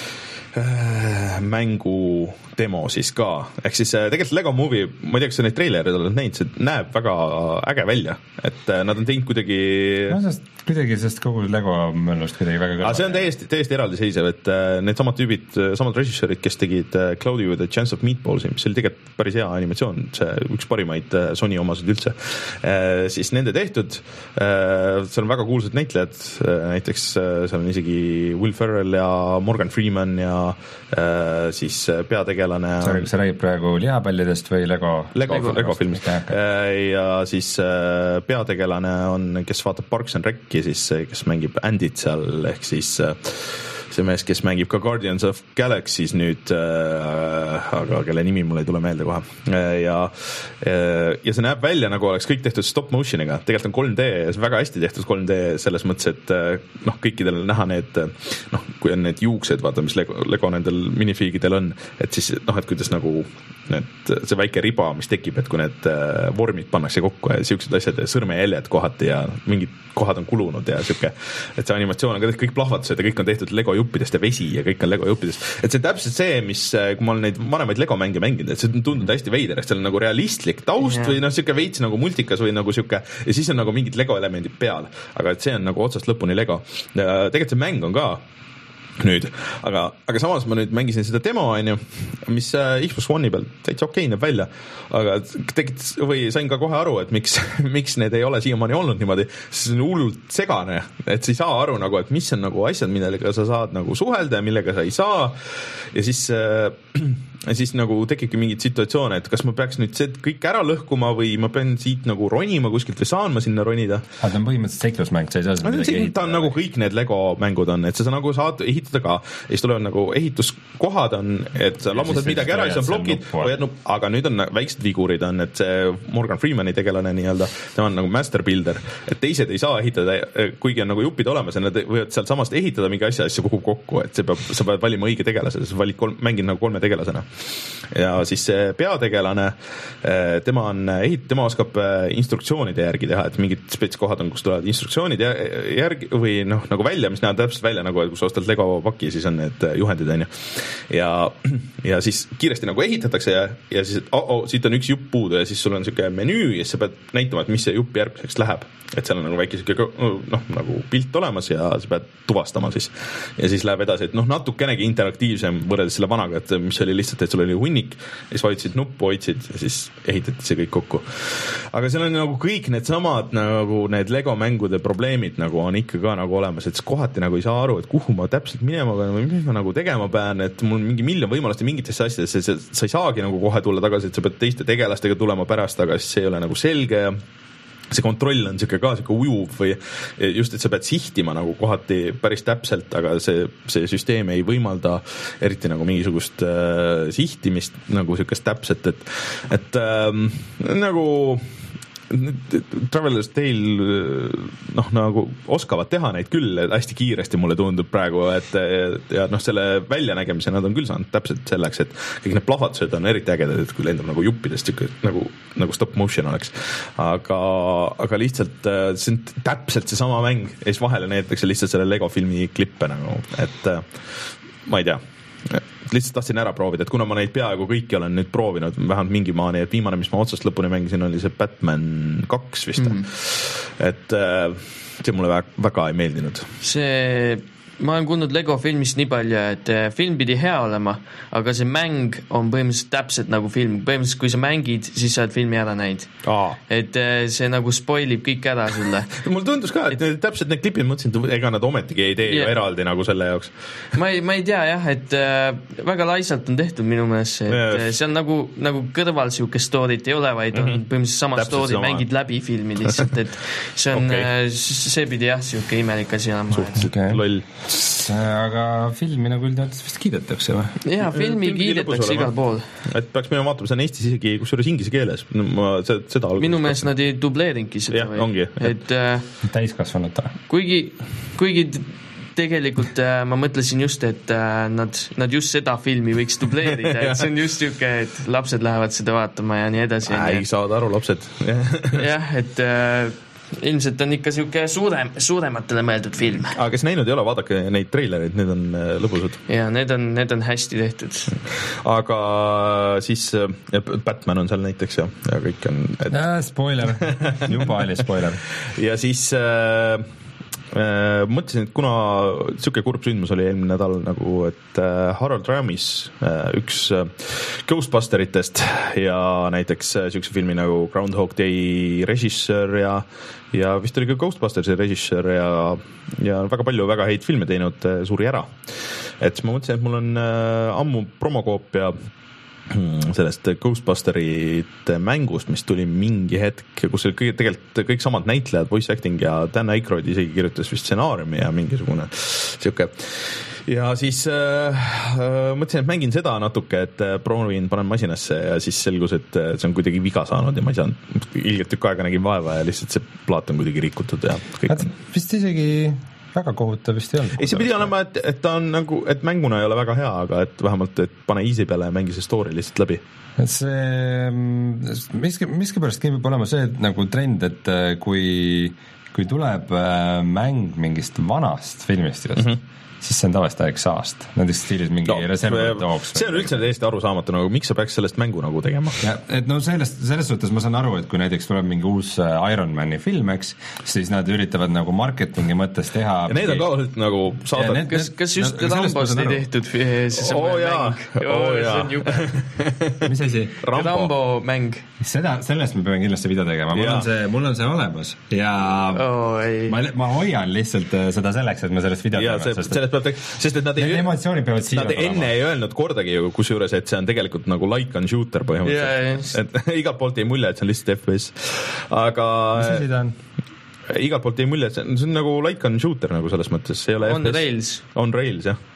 Speaker 1: mängu demo siis ka, ehk siis tegelikult Lego Movie, ma ei tea, kas sa neid treilereid oled näinud, see näeb väga äge välja, et nad on teinud kuidagi
Speaker 2: no sest kuidagi, sest kogu Lego mõnust kuidagi väga kõrval.
Speaker 1: See on täiesti, täiesti eraldiseisev, et need samad tüübid, samad režissöörid, kes tegid Cloudy with a Chance of Meatballsi, mis oli tegelikult päris hea animatsioon, see üks parimaid Sony omasid üldse, siis nende tehtud, seal on väga kuulsad näitlejad, näiteks seal on isegi Will Ferrell ja Morgan Freeman ja siis peategelane
Speaker 2: sa, sa räägid praegu lihapallidest või Lego?
Speaker 1: Lego, Lego, Lego filmist. Ja siis peategelane on, kes vaatab Parks and Rec ja siis kes mängib Andit seal, ehk siis see mees, kes mängib ka Guardians of Galaxy's nüüd äh,, aga kelle nimi mul ei tule meelde kohe äh, ja, äh, ja see näeb välja nagu oleks kõik tehtud stop motioniga, tegelikult on kolm D ja see väga hästi tehtud kolm D selles mõttes, et äh, noh, kõikidel näha need noh, kui on need juuksed, vaata mis Lego, Lego nendel minifiigidel on, et siis noh, et kuidas nagu need, see väike riba, mis tekib, et kui need äh, vormid pannakse kokku ja siuksed asjad ja sõrmejäljed kohati ja mingid kohad on kulunud ja siuke, et see animatsioon on ka kõik plahvatused ja kõik on tehtud Lego juppidest ja vesi ja kõik on Lego juppidest. Et see on täpselt see, mis, kui ma olen neid vanemaid Lego mänge mänginud, et see on tundunud hästi veider, et seal on nagu realistlik taust yeah. või noh, siuke veits nagu multikas või nagu siuke ja siis on nagu mingid Lego elemendid peal, aga et see on nagu otsast lõpuni Lego. Tegelikult see mäng on ka nüüd, aga, aga samas ma nüüd mängisin seda demo, on ju, mis Xbox One'i peal täitsa okei näeb välja, aga tegid, või sain ka kohe aru, et miks, miks need ei ole siiamaani olnud niimoodi, see on hullult segane, et sa ei saa aru nagu, et mis on nagu asjad, millega sa saad nagu suhelda ja millega sa ei saa ja siis ja siis nagu tekibki mingid situatsioone, et kas ma peaks nüüd see kõik ära lõhkuma või ma pean siit nagu ronima kuskilt või saan ma sinna ronida.
Speaker 2: Aga ta on põhimõtteliselt seiklusmäng, sa ei saa seda midagi
Speaker 1: ehitada. Ta on nagu kõik need Lego mängud on, et sa nagu saad ehitada ka ja siis tulevad nagu ehituskohad on, et sa lammutad midagi ära ja siis on plokid, no, aga nüüd on väiksed vigurid on, et see Morgan Freemani tegelane nii-öelda, tema on nagu master builder, et teised ei saa ehitada, kuigi on nagu jupid olemas ja nad võivad sealt samast ehitada mingi asja, siis see kukub kokku, et see peab, sa pead valima õige tegelase, sa valid kolm, mängid nagu kolme tegelasena. ja siis see peategelane, tema on ehit-, tema oskab instruktsioonide järgi teha, et mingid spetskohad on, kus tulevad instruktsioonid järgi või noh, nagu välja, mis näevad täpselt välja nagu, et kui sa ostad Lego paki, siis on need juhendid, on ju. Ja, ja siis kiiresti nagu ehitatakse ja, ja siis, et oh, oh, siit on üks jupp puudu ja siis sul on siuke menüü ja sa pead näitama, et mis see jupp järgmiseks läheb. Et seal on nagu väike siuke, noh, nagu pilt olemas ja sa pead tuvastama siis. Ja siis läheb edasi, et noh, natukenegi interaktiivsem võrreldes selle vanaga, et mis oli lihtsalt, et sul oli hunnik ja siis vajutasid nuppu, hoidsid ja siis ehitati see kõik kokku. Aga seal on nagu kõik need samad nagu need Lego mängude probleemid nagu on ikka ka nagu olemas, et kohati nagu ei saa aru, et kuhu ma täpselt minema pean või mis ma nagu tegema pean, et mul mingi miljon võimalust ja mingitesse asjadesse, sa ei saagi nagu kohe tulla tagasi, et sa pead teiste tegelastega tulema pärast, aga siis see ei ole nagu selge ja see kontroll on siuke ka siuke ujuv või just, et sa pead sihtima nagu kohati päris täpselt, aga see, see süsteem ei võimalda eriti nagu mingisugust äh, sihtimist nagu siukest täpselt, et, et äh, nagu Traveler's Tale noh, nagu oskavad teha neid küll hästi kiiresti, mulle tundub praegu, et ja noh, selle väljanägemise nad on küll saanud täpselt selleks, et kõik need plahvatused on eriti ägedad, et kui lendab nagu juppidest nagu, nagu stop motion oleks, aga, aga lihtsalt see on täpselt see sama mäng ja siis vahele näidatakse lihtsalt selle Lego filmi klippe nagu, et ma ei tea, lihtsalt tahtsin ära proovida, et kuna ma neid peaaegu kõiki olen nüüd proovinud, vähemalt mingi maani, et viimane, mis ma otsast lõpuni mängisin, oli see Batman kaks vist mm. et see mulle väga, väga ei meeldinud.
Speaker 3: See, ma olen kuulnud Lego filmist nii palju, et film pidi hea olema, aga see mäng on põhimõtteliselt täpselt nagu film, põhimõtteliselt kui sa mängid, siis sa oled filmi ära näinud. Aa. Et see nagu spoilib kõik ära sulle.
Speaker 1: Mul tundus ka, et, et täpselt need klipid mõtlesin, et ega nad ometigi ei tee yeah. eraldi nagu selle jaoks.
Speaker 3: ma ei, ma ei tea jah, et äh, väga laisalt on tehtud minu meelest see, et yeah. see on nagu, nagu kõrval siuke story't ei ole, vaid on mm-hmm. põhimõtteliselt sama täpselt story, sama. Mängid läbi filmi lihtsalt, et see on okay. see pidi jah, siuke imelik asi olema.
Speaker 1: Okay. Loll.
Speaker 2: Aga filmi nagu üldiselt vist kiidetakse või?
Speaker 3: Jaa, filmi kiidetakse igal pool.
Speaker 1: Et peaks minema vaatama, see on Eestis isegi kusjuures inglise keeles. Ma seda
Speaker 3: minu meelest nad ei dubleeringi seda.
Speaker 1: Jah, ongi.
Speaker 3: Et, äh,
Speaker 2: täiskasvanud.
Speaker 3: Kuigi, kuigi tegelikult äh, ma mõtlesin just, et äh, nad, nad just seda filmi võiks dubleerida, et see on just siuke, et lapsed lähevad seda vaatama ja nii edasi.
Speaker 1: Ei saada aru lapsed.
Speaker 3: Jah, et äh, ilmselt on ikka siuke suurem, suurematele mõeldud film.
Speaker 1: Aga kes näinud ei ole, vaadake neid treilereid, need on lõbusad.
Speaker 3: Ja need on, need on hästi tehtud.
Speaker 1: Aga siis Batman on seal näiteks ja, ja kõik on...
Speaker 2: Et... Ja, spoiler, juba oli spoiler.
Speaker 1: Ja siis... Äh, äh, mõtlesin, et kuna siuke kurb sündmus oli eelmine nädal nagu, et äh, Harold Ramis, äh, üks äh, Ghostbusteritest ja näiteks äh, siukse filmi nagu Groundhog Day režissöör ja ja vist oli ka Ghostbustersi režissöör ja, ja väga palju väga häid filme teinud, äh, suri ära. Et ma mõtlesin, et mul on äh, ammu promokoopia sellest Ghostbusterite mängust, mis tuli mingi hetk, kus oli kõik, tegelikult kõik samad näitlejad, voice acting ja Dan Aykroyd isegi kirjutas vist stsenaariumi ja mingisugune siuke. Ja siis äh, mõtlesin, et mängin seda natuke, et proovin, panen masinasse ja siis selgus, et see on kuidagi viga saanud ja ma ei saanud, ilgelt tükk aega nägin vaeva ja lihtsalt see plaat on kuidagi rikutud ja kõik.
Speaker 2: Vist isegi väga kohutav vist ei olnud.
Speaker 1: Ei, see pidi olema, et, et ta on nagu, et mänguna ei ole väga hea, aga et vähemalt, et pane easy peale ja mängi see story lihtsalt läbi.
Speaker 2: Et see, miski, miski pärast võib olema see et nagu trend, et kui, kui tuleb mäng mingist vanast filmist just, mm-hmm. siis see on tavaliselt aeg saast. Näiteks stiilis mingi no, reservit hooks.
Speaker 1: See on üldse täiesti arusaamatu, nagu miks sa peaks sellest mängu nagu tegema?
Speaker 2: Ja, et no sellest, selles suhtes ma saan aru, et kui näiteks tuleb mingi uus Iron Mani film, eks, siis nad üritavad nagu marketingi mõttes teha...
Speaker 1: Ja need on ka olnud nagu saada...
Speaker 3: Need, kas, kas just no, Rambost ei tehtud see
Speaker 1: oo jaa, oo
Speaker 3: jaa.
Speaker 2: Mis asi?
Speaker 3: Rambo, Rambo mäng.
Speaker 2: Seda, sellest me peame kindlasti video tegema. Mul on, see, mul on see olemas ja
Speaker 3: oh,
Speaker 2: ma, ma hoian lihtsalt seda selleks, et me sellest video
Speaker 1: ja,
Speaker 2: tegema.
Speaker 1: See, peab teg- sest et nad ei, nad enne ei öelnud kordagi ju, kusjuures, et see on tegelikult nagu like on shooter põhimõtteliselt. Yeah, et igalt poolt ei mulje, et see on lihtsalt F P S. Aga
Speaker 2: mis asi ta on?
Speaker 1: Igalt poolt ei mulje, et see on, see on nagu like on shooter nagu selles mõttes. See ei ole
Speaker 3: on
Speaker 1: F P S.
Speaker 3: Rails.
Speaker 1: On Rails, jah.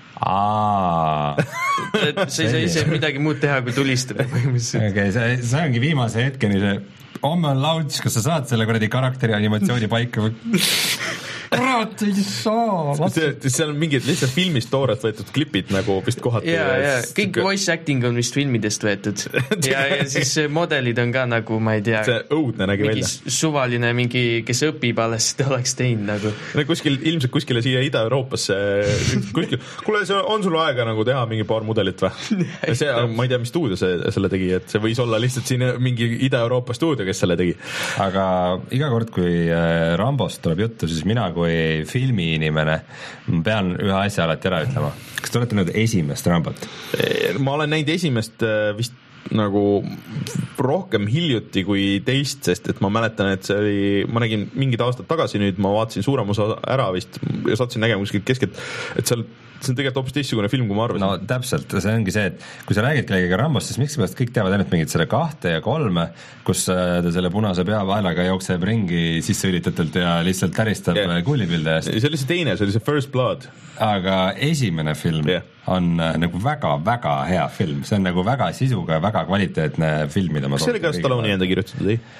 Speaker 2: Aa.
Speaker 3: sa ei saa ise midagi muud teha, kui tulistada põhimõtteliselt.
Speaker 2: Okay, see, see ongi viimase hetkeni see homme on launch, kas sa saad selle kuradi karakteri animatsiooni paika või? kurat ei saa.
Speaker 1: seal on mingid lihtsalt filmist toorelt võetud klipid nagu vist kohati.
Speaker 3: ja, ja kõik voice acting on vist filmidest võetud ja, ja siis modelid on ka nagu, ma ei tea,
Speaker 1: see õudne nägi välja.
Speaker 3: Suvaline mingi, kes õpib alles, seda oleks teinud nagu.
Speaker 1: Kuskil, ilmselt kuskile siia Ida-Euroopasse kuskil, kuule, see on sul aega nagu teha mingi paar mudelit või? See, ma ei tea, mis stuudio see, selle tegi, et see võis olla lihtsalt siin mingi Ida-Euroopa stuudio, kes selle tegi.
Speaker 2: Aga iga kord, kui Rambost tuleb juttu, siis mina kui filmiinimene pean ühe asja alati ära ütlema. Kas te olete nüüd esimest Rambot?
Speaker 1: Ma olen näinud esimest vist nagu rohkem hiljuti kui teist, sest et ma mäletan, et see oli, ma nägin mingid aastad tagasi, nüüd ma vaatasin suurem osa ära vist ja sattusin nägema kuskilt keskelt, et seal see on tegelikult hoopis teistsugune film, kui ma arvasin.
Speaker 2: No täpselt, see ongi see, et kui sa räägid kellegiga Rambost, siis miks pärast kõik teavad ainult mingit selle kahte ja kolme, kus ta selle punase peavaelaga jookseb ringi sisseüritatult ja lihtsalt täristab yeah. kuulipilde eest.
Speaker 1: See oli see teine, see oli see First Blood.
Speaker 2: Aga esimene film yeah. on nagu väga-väga hea film, see on nagu väga sisuga ja väga kvaliteetne film, mida ma
Speaker 1: kas see oli ka Stallone enda kirjutatud, ei?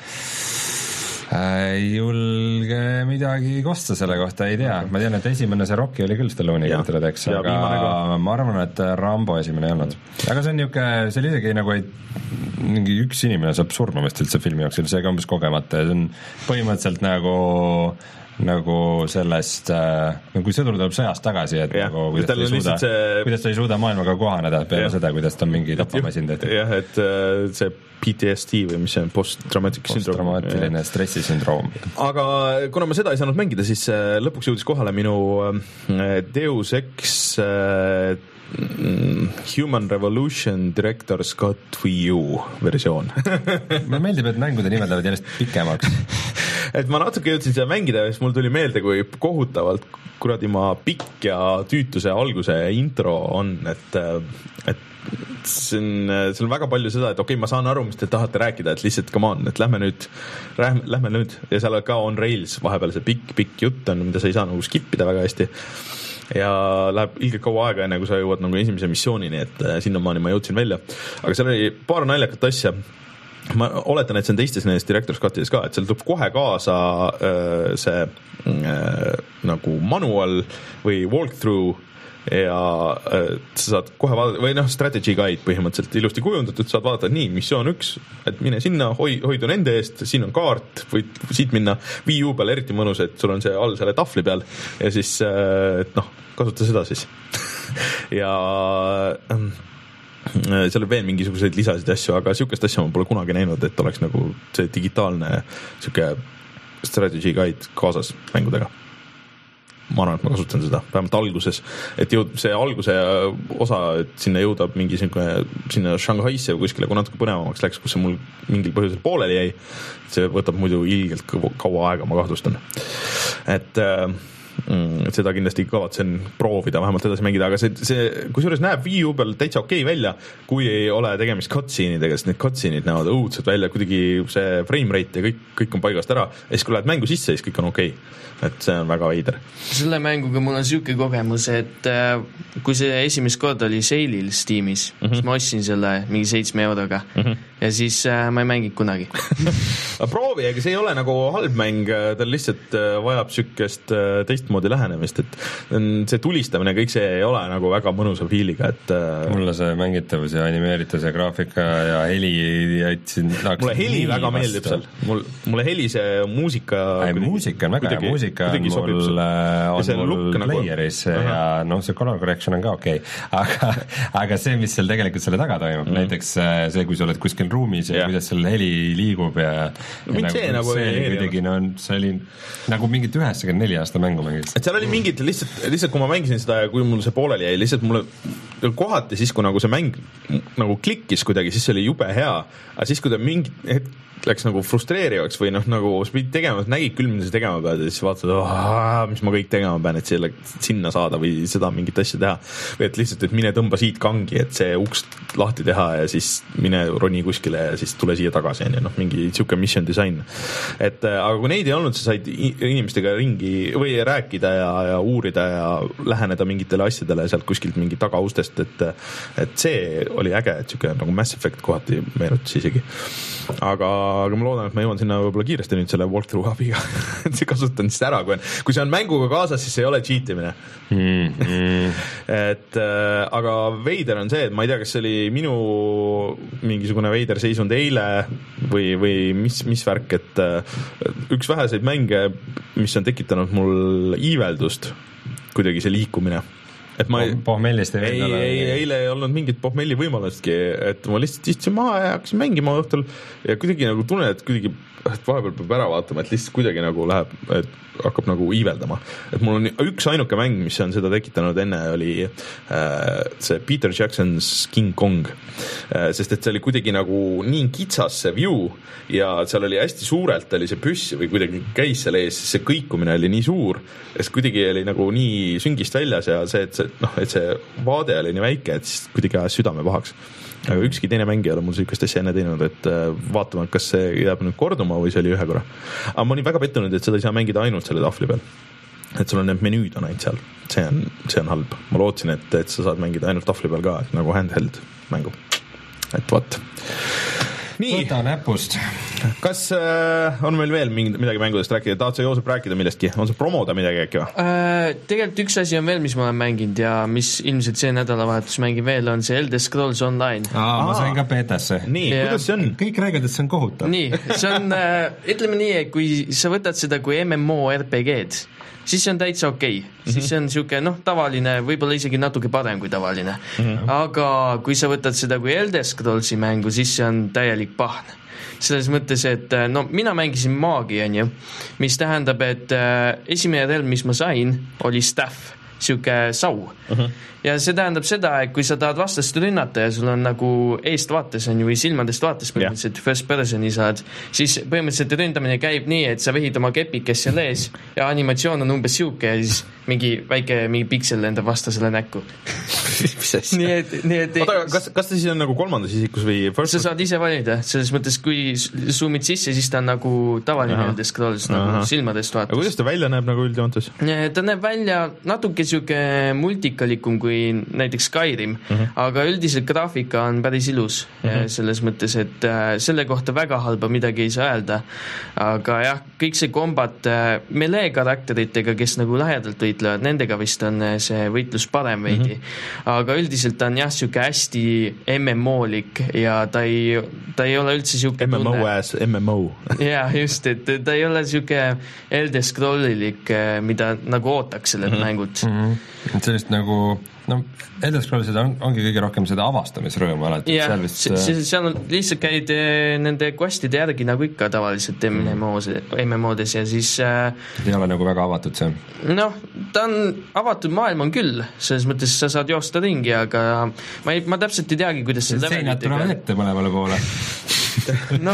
Speaker 2: Ei julge midagi kosta selle kohta, ei tea. Ma tean, et esimene see Rocky oli küll Stallone'i kirjutatud, eks, aga ma arvan, et Rambo esimene ei olnud. Aga see on niuke, see oli isegi nagu ei, mingi üks inimene saab surma vist üldse filmi jooksul, see ka umbes kogemata ja see on põhimõtteliselt nagu nagu sellest, nagu kui sõdur tuleb sõjast tagasi, et ja, nagu kuidas ta, ei suuda, see... kuidas ta ei suuda maailmaga kohaneda peale ja. Seda, kuidas ta on mingi tapamasin tehtud.
Speaker 1: Jah, et see P T S D või mis see on, post-traumatic syndrome.
Speaker 2: Post-traumaatiline stressisündroom.
Speaker 1: Aga kuna ma seda ei saanud mängida, siis lõpuks jõudis kohale minu Deus Ex Human Revolution Director Scott Wii U versioon.
Speaker 2: Mulle meeldib, et mängude nimed lähevad järjest pikemaks.
Speaker 1: Et ma natuke jõudsin seda mängida ja siis mul tuli meelde, kui kohutavalt kuradi ma pikk ja tüütuse alguse intro on, et, et see on, see on väga palju seda, et okei okay,, ma saan aru, mis te tahate rääkida, et lihtsalt come on, et lähme nüüd, lähme nüüd ja seal ka on Rails vahepeal see pikk, pikk jutt on, mida sa ei saa nagu skippida väga hästi ja läheb ilgelt kaua aega, enne kui sa jõuad nagu esimese missioonini, et sinnamaani ma jõudsin välja. Aga seal oli paar naljakat asja. Ma oletan, et see on teistes nendes Director Scottides ka, et seal tuleb kohe kaasa äh, see äh, nagu manual või walkthrough ja äh, sa saad kohe vaadata, või noh, strategy guide põhimõtteliselt ilusti kujundatud, saad vaadata, et nii, missioon üks, et mine sinna, hoi, hoidu nende eest, siin on kaart, võid siit minna Wii U peal eriti mõnus, et sul on see all selle tahvli peal ja siis, äh, et noh, kasuta seda siis ja äh, seal on veel mingisuguseid lisasid asju, aga sihukest asja ma pole kunagi näinud, et oleks nagu see digitaalne sihuke strategy guide kaasas mängudega. Ma arvan, et ma kasutan seda, vähemalt alguses, et jõud, see alguse osa, et sinna jõudab mingi sinna Shanghaisse või kuskile, kui natuke põnevamaks läks, kus see mul mingil põhjusel pooleli jäi, see võtab muidu ilgelt kaua aega, ma kahtlustan. Et Mm, et seda kindlasti kavatsen proovida, vähemalt edasi mängida, aga see, see kusjuures näeb Wii U peal täitsa okei välja, kui ei ole tegemist cutscene'idega, sest need cutscene'id näevad õudselt välja, kuidagi see frame rate ja kõik, kõik on paigast ära ja siis kui lähed mängu sisse, siis kõik on okei, et see on väga veider.
Speaker 3: Selle mänguga mul on siuke kogemus, et äh, kui see esimest korda oli seilil Steamis, mm-hmm. siis ma ostsin selle mingi seitsme euroga mm-hmm. ja siis äh, ma ei mänginud kunagi.
Speaker 1: Proovi, ega see ei ole nagu halb mäng, tal lihtsalt vajab sükest teistmoodi lähenemist, et see tulistamine, kõik see ei ole nagu väga mõnusa fiiliga, et
Speaker 2: mulle see mängitavus ja animeeritus ja graafika ja heli jätsin
Speaker 1: mulle heli väga meeldib seal, mul, mulle heli see muusika
Speaker 2: ei, muusika on väga hea, muusika on mul, on mul playeris nagu... ja noh, see color correction on ka okei okay. aga, aga see, mis seal tegelikult selle taga toimub mm. näiteks see, kui sa oled kuskil ruumis ja yeah. kuidas seal heli liigub ja,
Speaker 1: no, ja
Speaker 2: see,
Speaker 1: nagu,
Speaker 2: see oli kuidagi, no see oli nagu mingit üheksakümmend neli aasta mängu mängis.
Speaker 1: Et seal oli mingid lihtsalt, lihtsalt kui ma mängisin seda ja kui mul see pooleli jäi, lihtsalt mulle kohati siis, kui nagu see mäng nagu klikkis kuidagi, siis see oli jube hea, aga siis, kui ta mingi hetk läks nagu frustreerivaks või noh, nagu sa pidid tegema, nägid küll, mida sa tegema pead ja siis vaatad, oh, mis ma kõik tegema pean, et selle, sinna saada või seda mingit asja teha. Või et lihtsalt, et mine tõmba siit kangi, et see uks lahti teha ja siis mine roni kuskile ja siis tule siia tagasi. Ja noh, mingi siuke mission design. Et, aga kui neid ei olnud, sa said inimestega ringi või rääkida rääkida ja, ja uurida ja läheneda mingitele asjadele sealt kuskilt mingi tagaustest, et et see oli äge, et siuke nagu Mass Effect kohati meenutas isegi. Aga, aga ma loodan, et ma jõuan sinna võib-olla kiiresti nüüd selle walkthrough abiga et see kasutan siis ära, kui, on, kui see on mänguga kaasas, siis see ei ole cheatimine mm, mm. et äh, aga veider on see, et ma ei tea, kas see oli minu mingisugune veider seisund eile või, või mis, mis värk, et äh, üks väheseid mänge, mis on tekitanud mul iiveldust, kuidagi see liikumine. Et ma ei,
Speaker 2: pohmellist ei,
Speaker 1: ei, ei, eile ei olnud mingit pohmelli võimalustki, et ma lihtsalt istusin maha ja hakkasin mängima õhtul ja kuidagi nagu tunnen, et kuidagi et vahepeal peab ära vaatama, et lihtsalt kuidagi nagu läheb, et hakkab nagu iiveldama. Et mul on üks ainuke mäng, mis on seda tekitanud enne, oli äh, see Peter Jackson's King Kong. Äh, sest et see oli kuidagi nagu nii kitsas see view ja seal oli hästi suurelt oli see püss või kuidagi käis seal ees, see kõikumine oli nii suur, et kuidagi oli nagu nii süngist väljas ja see, et see, noh, et see vaade oli nii väike, et siis kuidagi ajas südame pahaks. Aga ükski teine mäng ei ole mul sellist asja enne teinud, et vaatame, kas see jääb nüüd korduma või see oli ühe korra. Aga ma olin väga pettunud, et seda ei saa mängida ainult selle tahvli peal. Et sul on need menüüd on ainult seal. See on, see on halb. Ma lootsin, et, et sa saad mängida ainult tahvli peal ka, et nagu handheld mängu. Et vaat. Nii.
Speaker 2: Võta näpust.
Speaker 1: Kas äh, on meil veel mingi, midagi mängudest rääkida? Tahad sa Joosep rääkida millestki? On see promoda midagi äkki või?
Speaker 3: Äh, tegelikult üks asi on veel, mis ma olen mänginud ja mis ilmselt see nädalavahetus mängin veel, on see Elder Scrolls Online.
Speaker 2: Aa, ma sain ka betasse.
Speaker 1: Nii, ja. Kuidas see on?
Speaker 2: Kõik räägivad, et see on kohutav.
Speaker 3: Nii, see on, äh, ütleme nii, et kui sa võtad seda kui M M O R P G-d, siis see on täitsa okei okay. Mm-hmm. Siis see on siuke, noh, tavaline, võib-olla isegi natuke parem kui tavaline. Mm-hmm. Aga kui sa võtad seda kui Elder Scrollsi mängu, siis see on täielik pahn. Selles mõttes, et no mina mängisin maagi, on ju, mis tähendab, et äh, esimene relv, mis ma sain, oli staff, siuke sau. Uh-huh. Ja see tähendab seda, et kui sa tahad vastast rünnata ja sul on nagu eest vaates on ju, või silmadest vaates põhimõtteliselt yeah. first personi saad, siis põhimõtteliselt ründamine käib nii, et sa vehid oma kepikest seal ees ja animatsioon on umbes siuke ja siis mingi väike mingi piksel lendab vastasele näkku. nii et, nii et
Speaker 1: Oota, kas, kas ta siis on nagu kolmandas isikus või first?
Speaker 3: Sa saad ise valida, selles mõttes kui zoomid sisse, siis ta on nagu tavaline Elder Scrolls nagu silmadest vaates.
Speaker 1: Aga kuidas ta välja näeb nagu üldjoontes?
Speaker 3: Ta näeb välja natuke siuke multikalikum kui näiteks Skyrim, uh-huh. aga üldiselt graafika on päris ilus uh-huh. selles mõttes, et äh, selle kohta väga halba midagi ei saa öelda, aga jah, kõik see kombat äh, melee karakteritega, kes nagu lähedalt võitlevad, nendega vist on see võitlus parem veidi, uh-huh. aga üldiselt on jah, siuke hästi M M O-lik ja ta ei, ta ei ole üldse siuke
Speaker 1: M M O as M M O
Speaker 3: jah, just, et ta ei ole siuke Elder Scrollilik, mida nagu ootaks sellelt uh-huh. mängud
Speaker 2: uh-huh. sellist nagu no Elder Scrollsid on, ongi kõige rohkem seda avastamisrõõmu alati.
Speaker 3: Ja, seal, vist, seal, seal on lihtsalt käid nende questide järgi nagu ikka tavaliselt M M O-s, M M O-des ja siis äh,
Speaker 2: ei ole nagu väga avatud see?
Speaker 3: Noh, ta on avatud maailm on küll, selles mõttes sa saad joosta ringi, aga ma, ei, ma täpselt ei teagi, kuidas see
Speaker 2: seinad tulevad ette mõlemale poole
Speaker 3: no,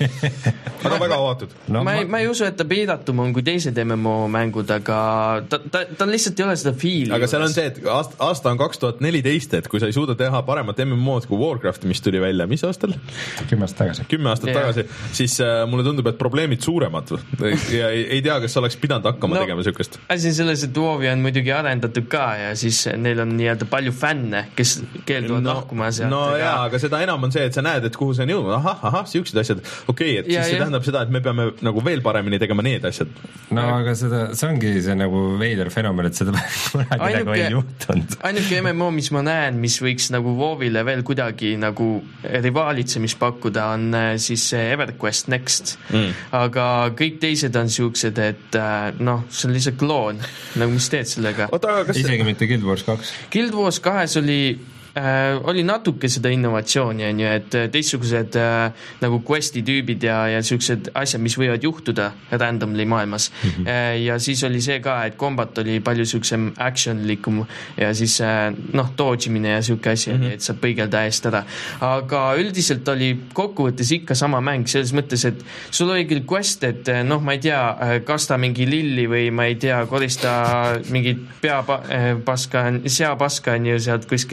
Speaker 1: aga väga avatud
Speaker 3: no, ma, ei, ma ei usu, et ta piiratum on kui teised M M O-mängud, aga ta, ta, ta lihtsalt ei ole seda fiili.
Speaker 1: Aga seal on see, et aasta, aasta on kaks tuhat neliteist, et kui sa ei suuda teha paremat M M O-d kui Warcraft, mis tuli välja, mis aastal?
Speaker 2: Kümme aastat tagasi.
Speaker 1: Kümme aastat yeah. tagasi, siis äh, mulle tundub, et probleemid suuremad ja ei, ei tea, kas oleks pidanud hakkama no, tegema sükest.
Speaker 3: Asi selles, et WoW on muidugi arendatud ka ja siis neil on nii-öelda palju fänne, kes keelduvad no, lahkuma sealt.
Speaker 1: No jaa, aga seda enam on see, et sa näed, et kuhu see on jõudnud, ahah, ahah, siuksed asjad, okei, okay, et ja, siis see ja. tähendab seda, et me peame nagu veel paremini tegema need asjad.
Speaker 2: No aga seda, see ongi see nagu veider fenomen, et seda kunagi nagu ei juhtunud.
Speaker 3: Ainuke M M O, mis ma näen, mis võiks nagu WoWile veel kuidagi nagu rivaalitsemist pakkuda, on siis EverQuest Next. Mm. Aga kõik teised on siuksed, et noh, see on lihtsalt kloon. Nagu mis teed sellega?
Speaker 2: Oota, kas isegi see... mitte Guild Wars kaks?
Speaker 3: Guild Wars kahes oli Äh, oli natuke seda innovatsiooni, on ju, et teistsugused äh, nagu questi tüübid ja, ja sellised asjad, mis võivad juhtuda randomly maailmas. Mm-hmm. Äh, ja siis oli see ka, et kombat oli palju sellisem actionlikum ja siis äh, noh, dodgimine ja selline asi, mm-hmm. et saab põigelda eest ära. Aga üldiselt oli kokkuvõttes ikka sama mäng, selles mõttes, et sul oli küll quest, et noh, ma ei tea, kasta mingi lilli või ma ei tea, korista mingit peapaska, seapaska on ju sealt kuskilt äh,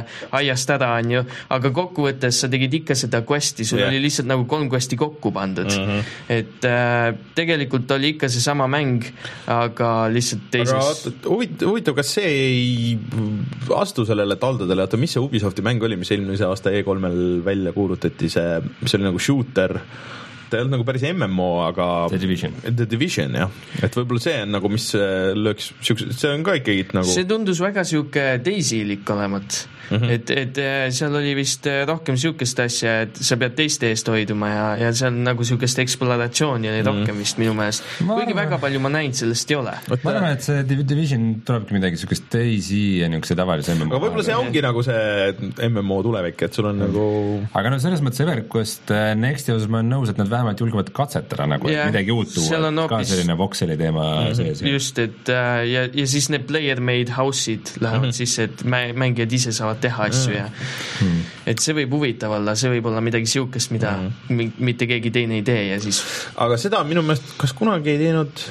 Speaker 3: aiast ära, on ju, aga kokkuvõttes sa tegid ikka seda questi, sul yeah. oli lihtsalt nagu kolm questi kokku pandud. Mm-hmm. Et äh, tegelikult oli ikka seesama mäng, aga lihtsalt teises...
Speaker 1: Huvitav, huvitav, kas see ei astu sellele taldadele, oota, mis see Ubisofti mäng oli, mis eelmise aasta E kolmel välja kuulutati, see, see oli nagu shooter, ta ei olnud nagu päris M M O, aga
Speaker 2: The Division,
Speaker 1: The Division, jah. Et võib-olla see on nagu, mis lööks siukse, see on ka ikkagi nagu
Speaker 3: see tundus väga siuke teisilik olemat. Mm-hmm. Et, et seal oli vist rohkem siukest asja, et sa pead teiste eest hoiduma ja, ja seal nagu siukest eksploratsiooni oli rohkem mm-hmm. vist minu meelest. Kuigi arvan... väga palju ma näinud sellest ei ole.
Speaker 2: Ma arvan, et see Division tulebki midagi siukest teisi ja niisuguse tavalise M M O.
Speaker 1: Aga võib-olla see ongi nagu see M M O tulevik, et sul on nagu...
Speaker 2: Aga no selles mõttes EverQuest Nexti osas ma olen nõus, et nad vähemalt julgevad katsetada nagu, yeah, midagi uut tuua, ka opis... selline voxeli teema mm-hmm. sees.
Speaker 3: Just, et ja, ja siis need player-made house'id lähevad mm-hmm. sisse, et mängijad ise saavad teha asju ja mm. et see võib huvitav olla, see võib olla midagi siukest, mida mm. mitte keegi teine ei tee ja siis
Speaker 1: aga seda minu meelest, kas kunagi ei teinud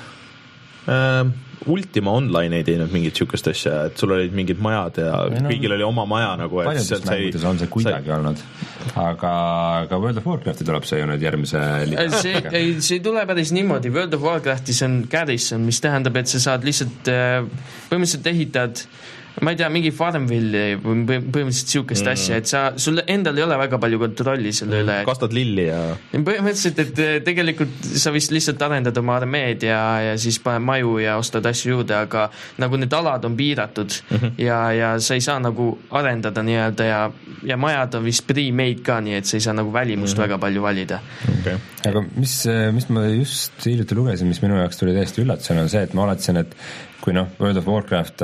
Speaker 1: äh, Ultima Online ei teinud mingit siukest asja, et sul olid mingid majad ja no, kõigil oli oma maja nagu, et
Speaker 2: paljudes mängudes on see kuidagi sai... olnud, aga, aga World of Warcrafti tuleb see ju nüüd järgmise
Speaker 3: see, ei, see ei tule päris niimoodi, World of Warcraftis on Garrison, mis tähendab, et sa saad lihtsalt põhimõtteliselt ehitad ma ei tea, mingi Farmville või põhimõtteliselt siukest mm. asja, et sa, sul endal ei ole väga palju kontrolli selle üle.
Speaker 1: Kastad lilli ja...
Speaker 3: Põhimõtteliselt, et tegelikult sa vist lihtsalt arendad oma armeed ja, ja siis paned maju ja ostad asju juurde, aga nagu need alad on piiratud mm-hmm. ja, ja sa ei saa nagu arendada nii-öelda ja, ja majad on vist pre-made ka, nii et sa ei saa nagu välimust mm-hmm. väga palju valida.
Speaker 2: Okay. Aga mis, mis ma just hiljuti lugesin, mis minu jaoks tuli täiesti üllatusena, on see, et ma oletasin, et kui noh, World of Warcraft,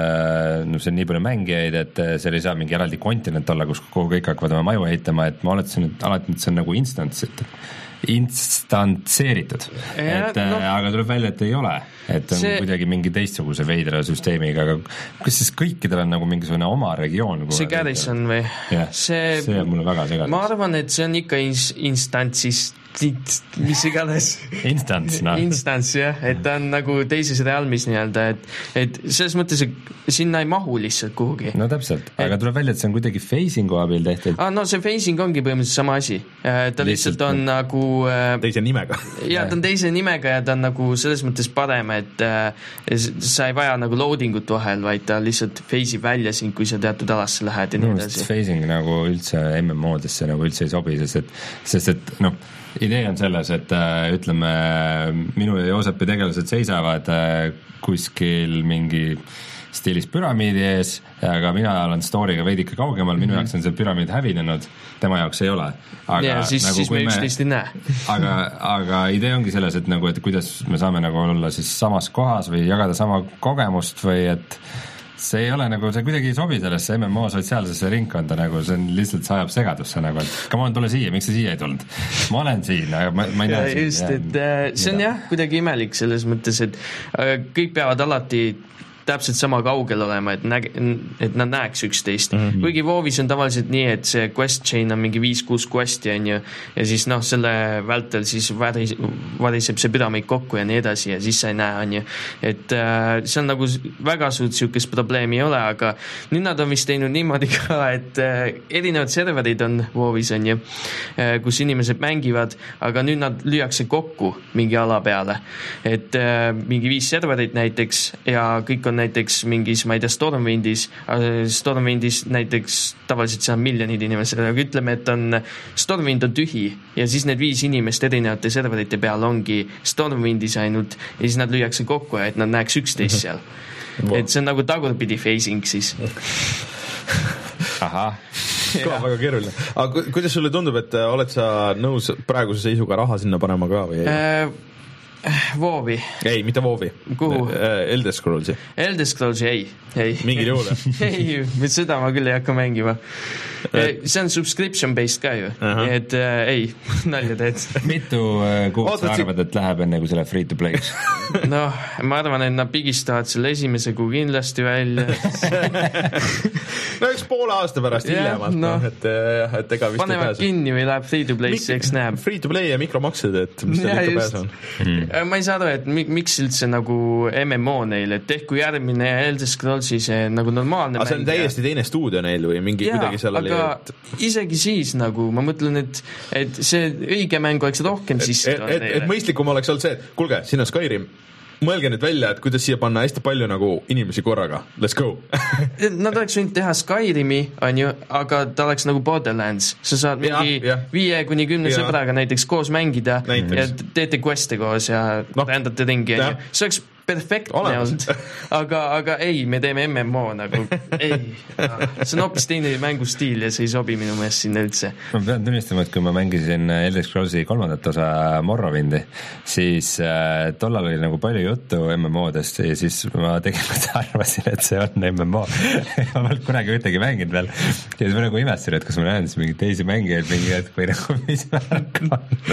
Speaker 2: no see on nii palju mängijaid, et seal ei saa mingi eraldi kontinent olla, kus kogu kõik hakkavad oma maju ehitama, et ma oletasin, et alati see on nagu instants, et instantseeritud. Et, no, aga tuleb välja, et ei ole. Et on see... kuidagi mingi teistsuguse veidra süsteemiga, aga kas siis kõikidel on nagu mingisugune oma regioon?
Speaker 3: See Garrison või?
Speaker 2: Yeah, see, see on mulle väga segadus.
Speaker 3: Ma arvan, et see on ikka ins- instantsis mis igales
Speaker 2: instants, no.
Speaker 3: instants, jah, et ta on nagu teises realmis nii-öelda, et, et selles mõttes, et sinna ei mahu lihtsalt kuhugi.
Speaker 2: No täpselt, aga et... tuleb välja, et see on kuidagi phasing'u abil tehtud.
Speaker 3: Ah, no see phasing ongi põhimõtteliselt sama asi. Ta lihtsalt, lihtsalt on no. nagu
Speaker 1: teise nimega.
Speaker 3: Ja ta on teise nimega ja ta on nagu selles mõttes parem, et sa ei vaja nagu loadingut vahel, vaid ta lihtsalt phase'ib välja sind, kui sa teatud alasse lähed ja nii edasi.
Speaker 2: Phasing nagu üldse M M O-desse nagu üldse ei sobi, sest et, sest et noh, idee on selles, et äh, ütleme, minu ja Joosepi tegelased seisavad äh, kuskil mingi stiilis püramiidi ees, aga mina olen story'ga veidike kaugemal, minu jaoks on see püramiid hävinenud, tema jaoks ei ole. Aga,
Speaker 3: ja siis,
Speaker 2: nagu,
Speaker 3: siis me üksteist ei näe.
Speaker 2: aga, aga idee ongi selles, et, nagu, et kuidas me saame nagu olla siis samas kohas või jagada sama kogemust või et see ei ole nagu, see kuidagi ei sobi sellesse M M O sotsiaalsesse ringkonda, nagu see on lihtsalt sajab segadusse nagu, et come on, tule siia, miks sa siia ei tulnud? Ma olen siin, aga ma, ma ei näe siin.
Speaker 3: Just, et äh, see on jah, kuidagi imelik selles mõttes, et äh, kõik peavad alati täpselt sama kaugel olema, et, näge, et nad näeks üksteist. Mm-hmm. Kuigi WoW'is on tavaliselt nii, et see quest chain on mingi viis-kuus questi on ju, ja siis noh, selle vältel siis varis, variseb see püramiid kokku ja nii edasi ja siis sa ei näe on ju. Et äh, see on nagu väga suurt siukest probleemi ei ole, aga nüüd nad on vist teinud niimoodi ka, et äh, erinevad serverid on WoW'is on ju, äh, kus inimesed mängivad, aga nüüd nad lüüakse kokku mingi ala peale. Et äh, mingi viis serverit näiteks ja kõik on näiteks mingis, ma ei tea, Stormwindis, Stormwindis näiteks tavaliselt seal on miljonid inimesed, aga ütleme, et on Stormwind on tühi ja siis need viis inimest erinevate serverite peal ongi Stormwindis ainult ja siis nad lüüakse kokku ja et nad näeks üksteist seal. Wow. Et see on nagu tagurpidi phasing siis.
Speaker 2: Ahah.
Speaker 1: Ka väga keeruline. Aga kuidas sulle tundub, et oled sa nõus praeguse seisuga raha sinna panema ka või ei? Äh,
Speaker 3: WoW'i.
Speaker 1: Ei, mitte WoW'i.
Speaker 3: Kuhu?
Speaker 1: Elder Scrollsi.
Speaker 3: Elder Scrollsi, ei. ei.
Speaker 1: Mingil juhul?
Speaker 3: ei, seda ma küll ei hakka mängima. See on subscription based ka ju. Uh-huh. Et äh, ei, nalja teed.
Speaker 2: Mitu äh, kuud sa arvad, et läheb enne, kui selle free to play?
Speaker 3: no, ma arvan, et nad pigistavad selle esimese kuu kindlasti välja.
Speaker 1: no üks poole aasta pärast hiljemalt. No, et, et ega vist
Speaker 3: panevad kinni või läheb free to play, eks näeb.
Speaker 1: Free to play ja mikromaksed, et mis seal ikka pääs on.
Speaker 3: Hmm. ma ei saa aru, et miks üldse nagu M M O neil, et tehku järgmine Elder Scrollsi see nagu normaalne
Speaker 1: aga see on täiesti teine stuudio neil või mingi ja, kuidagi seal oli
Speaker 3: et... isegi siis nagu ma mõtlen, et, et see õige mäng oleks rohkem sisse
Speaker 1: et, et, et mõistlikum oleks olnud see, et kuulge, siin on Skyrim, mõelge nüüd välja, et kuidas siia panna hästi palju nagu inimesi korraga, let's go
Speaker 3: Nad oleks võinud teha Skyrimi, on ju, aga ta oleks nagu Borderlands, sa saad mingi ja, ja. viie kuni kümne ja. sõbraga näiteks koos mängida näiteks. Ja teete queste koos ja no. rändate ringi, on ju, see oleks perfektne olnud, aga, aga ei, me teeme M M O nagu, ei, see on hoopis teine mängustiil ja see ei sobi minu meelest sinna üldse.
Speaker 2: Ma pean tunnistama, et kui ma mängisin Elder Scrollsi kolmandat osa Morrowindi, siis äh, tollal oli nagu palju juttu M M O-dest ja siis ma tegelikult arvasin, et see on M M O ma olen kunagi ühtegi mänginud veel ja siis ma nagu imestasin, et kas ma näen siis mingeid teisi mängijaid mingi hetk või nagu mis värk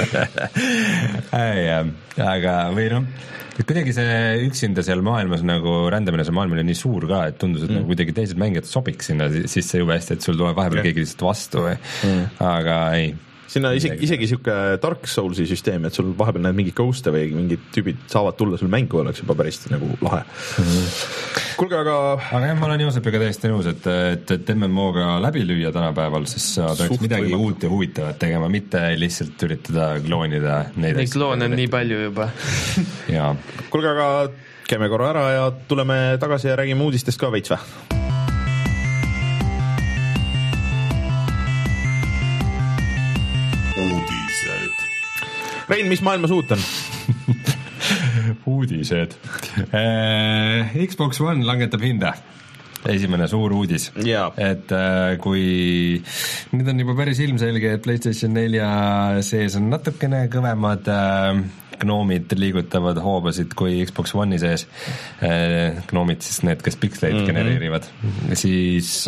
Speaker 2: on aga või noh, et kuidagi see üksinda seal maailmas nagu rändamine, see maailm oli nii suur ka, et tundus, et mm. nagu kuidagi teised mängijad sobiks sinna sisse jube hästi, et sul tuleb vahepeal keegi lihtsalt vastu või mm. aga ei.
Speaker 1: Sinna isegi, isegi siuke Dark Soulsi süsteem, et sul vahepeal näed mingi ghoste või mingid tüübid saavad tulla sul mängu, oleks juba päris nagu lahe mm. Kuulge, aga
Speaker 2: aga jah, ma olen Joosepiga täiesti nõus, et, et, et M M O-ga läbi lüüa tänapäeval, siis sa peaks midagi võimatu. Uut ja huvitavat tegema, mitte lihtsalt üritada kloonida neid
Speaker 3: neid kloone on nii palju juba
Speaker 2: jaa.
Speaker 1: Kuulge, aga käime korra ära ja tuleme tagasi ja räägime uudistest ka veits või? Rein, mis maailmas uut on?
Speaker 2: Uudised. Xbox One langetab hinda. Esimene suur uudis.
Speaker 1: Yeah.
Speaker 2: Et kui nüüd on juba päris ilmselge, et PlayStation nelja sees on natukene kõvemad gnoomid liigutavad hoobasid kui Xbox One'i sees. Gnoomid siis need, kes pixeleid mm-hmm. genereerivad. Siis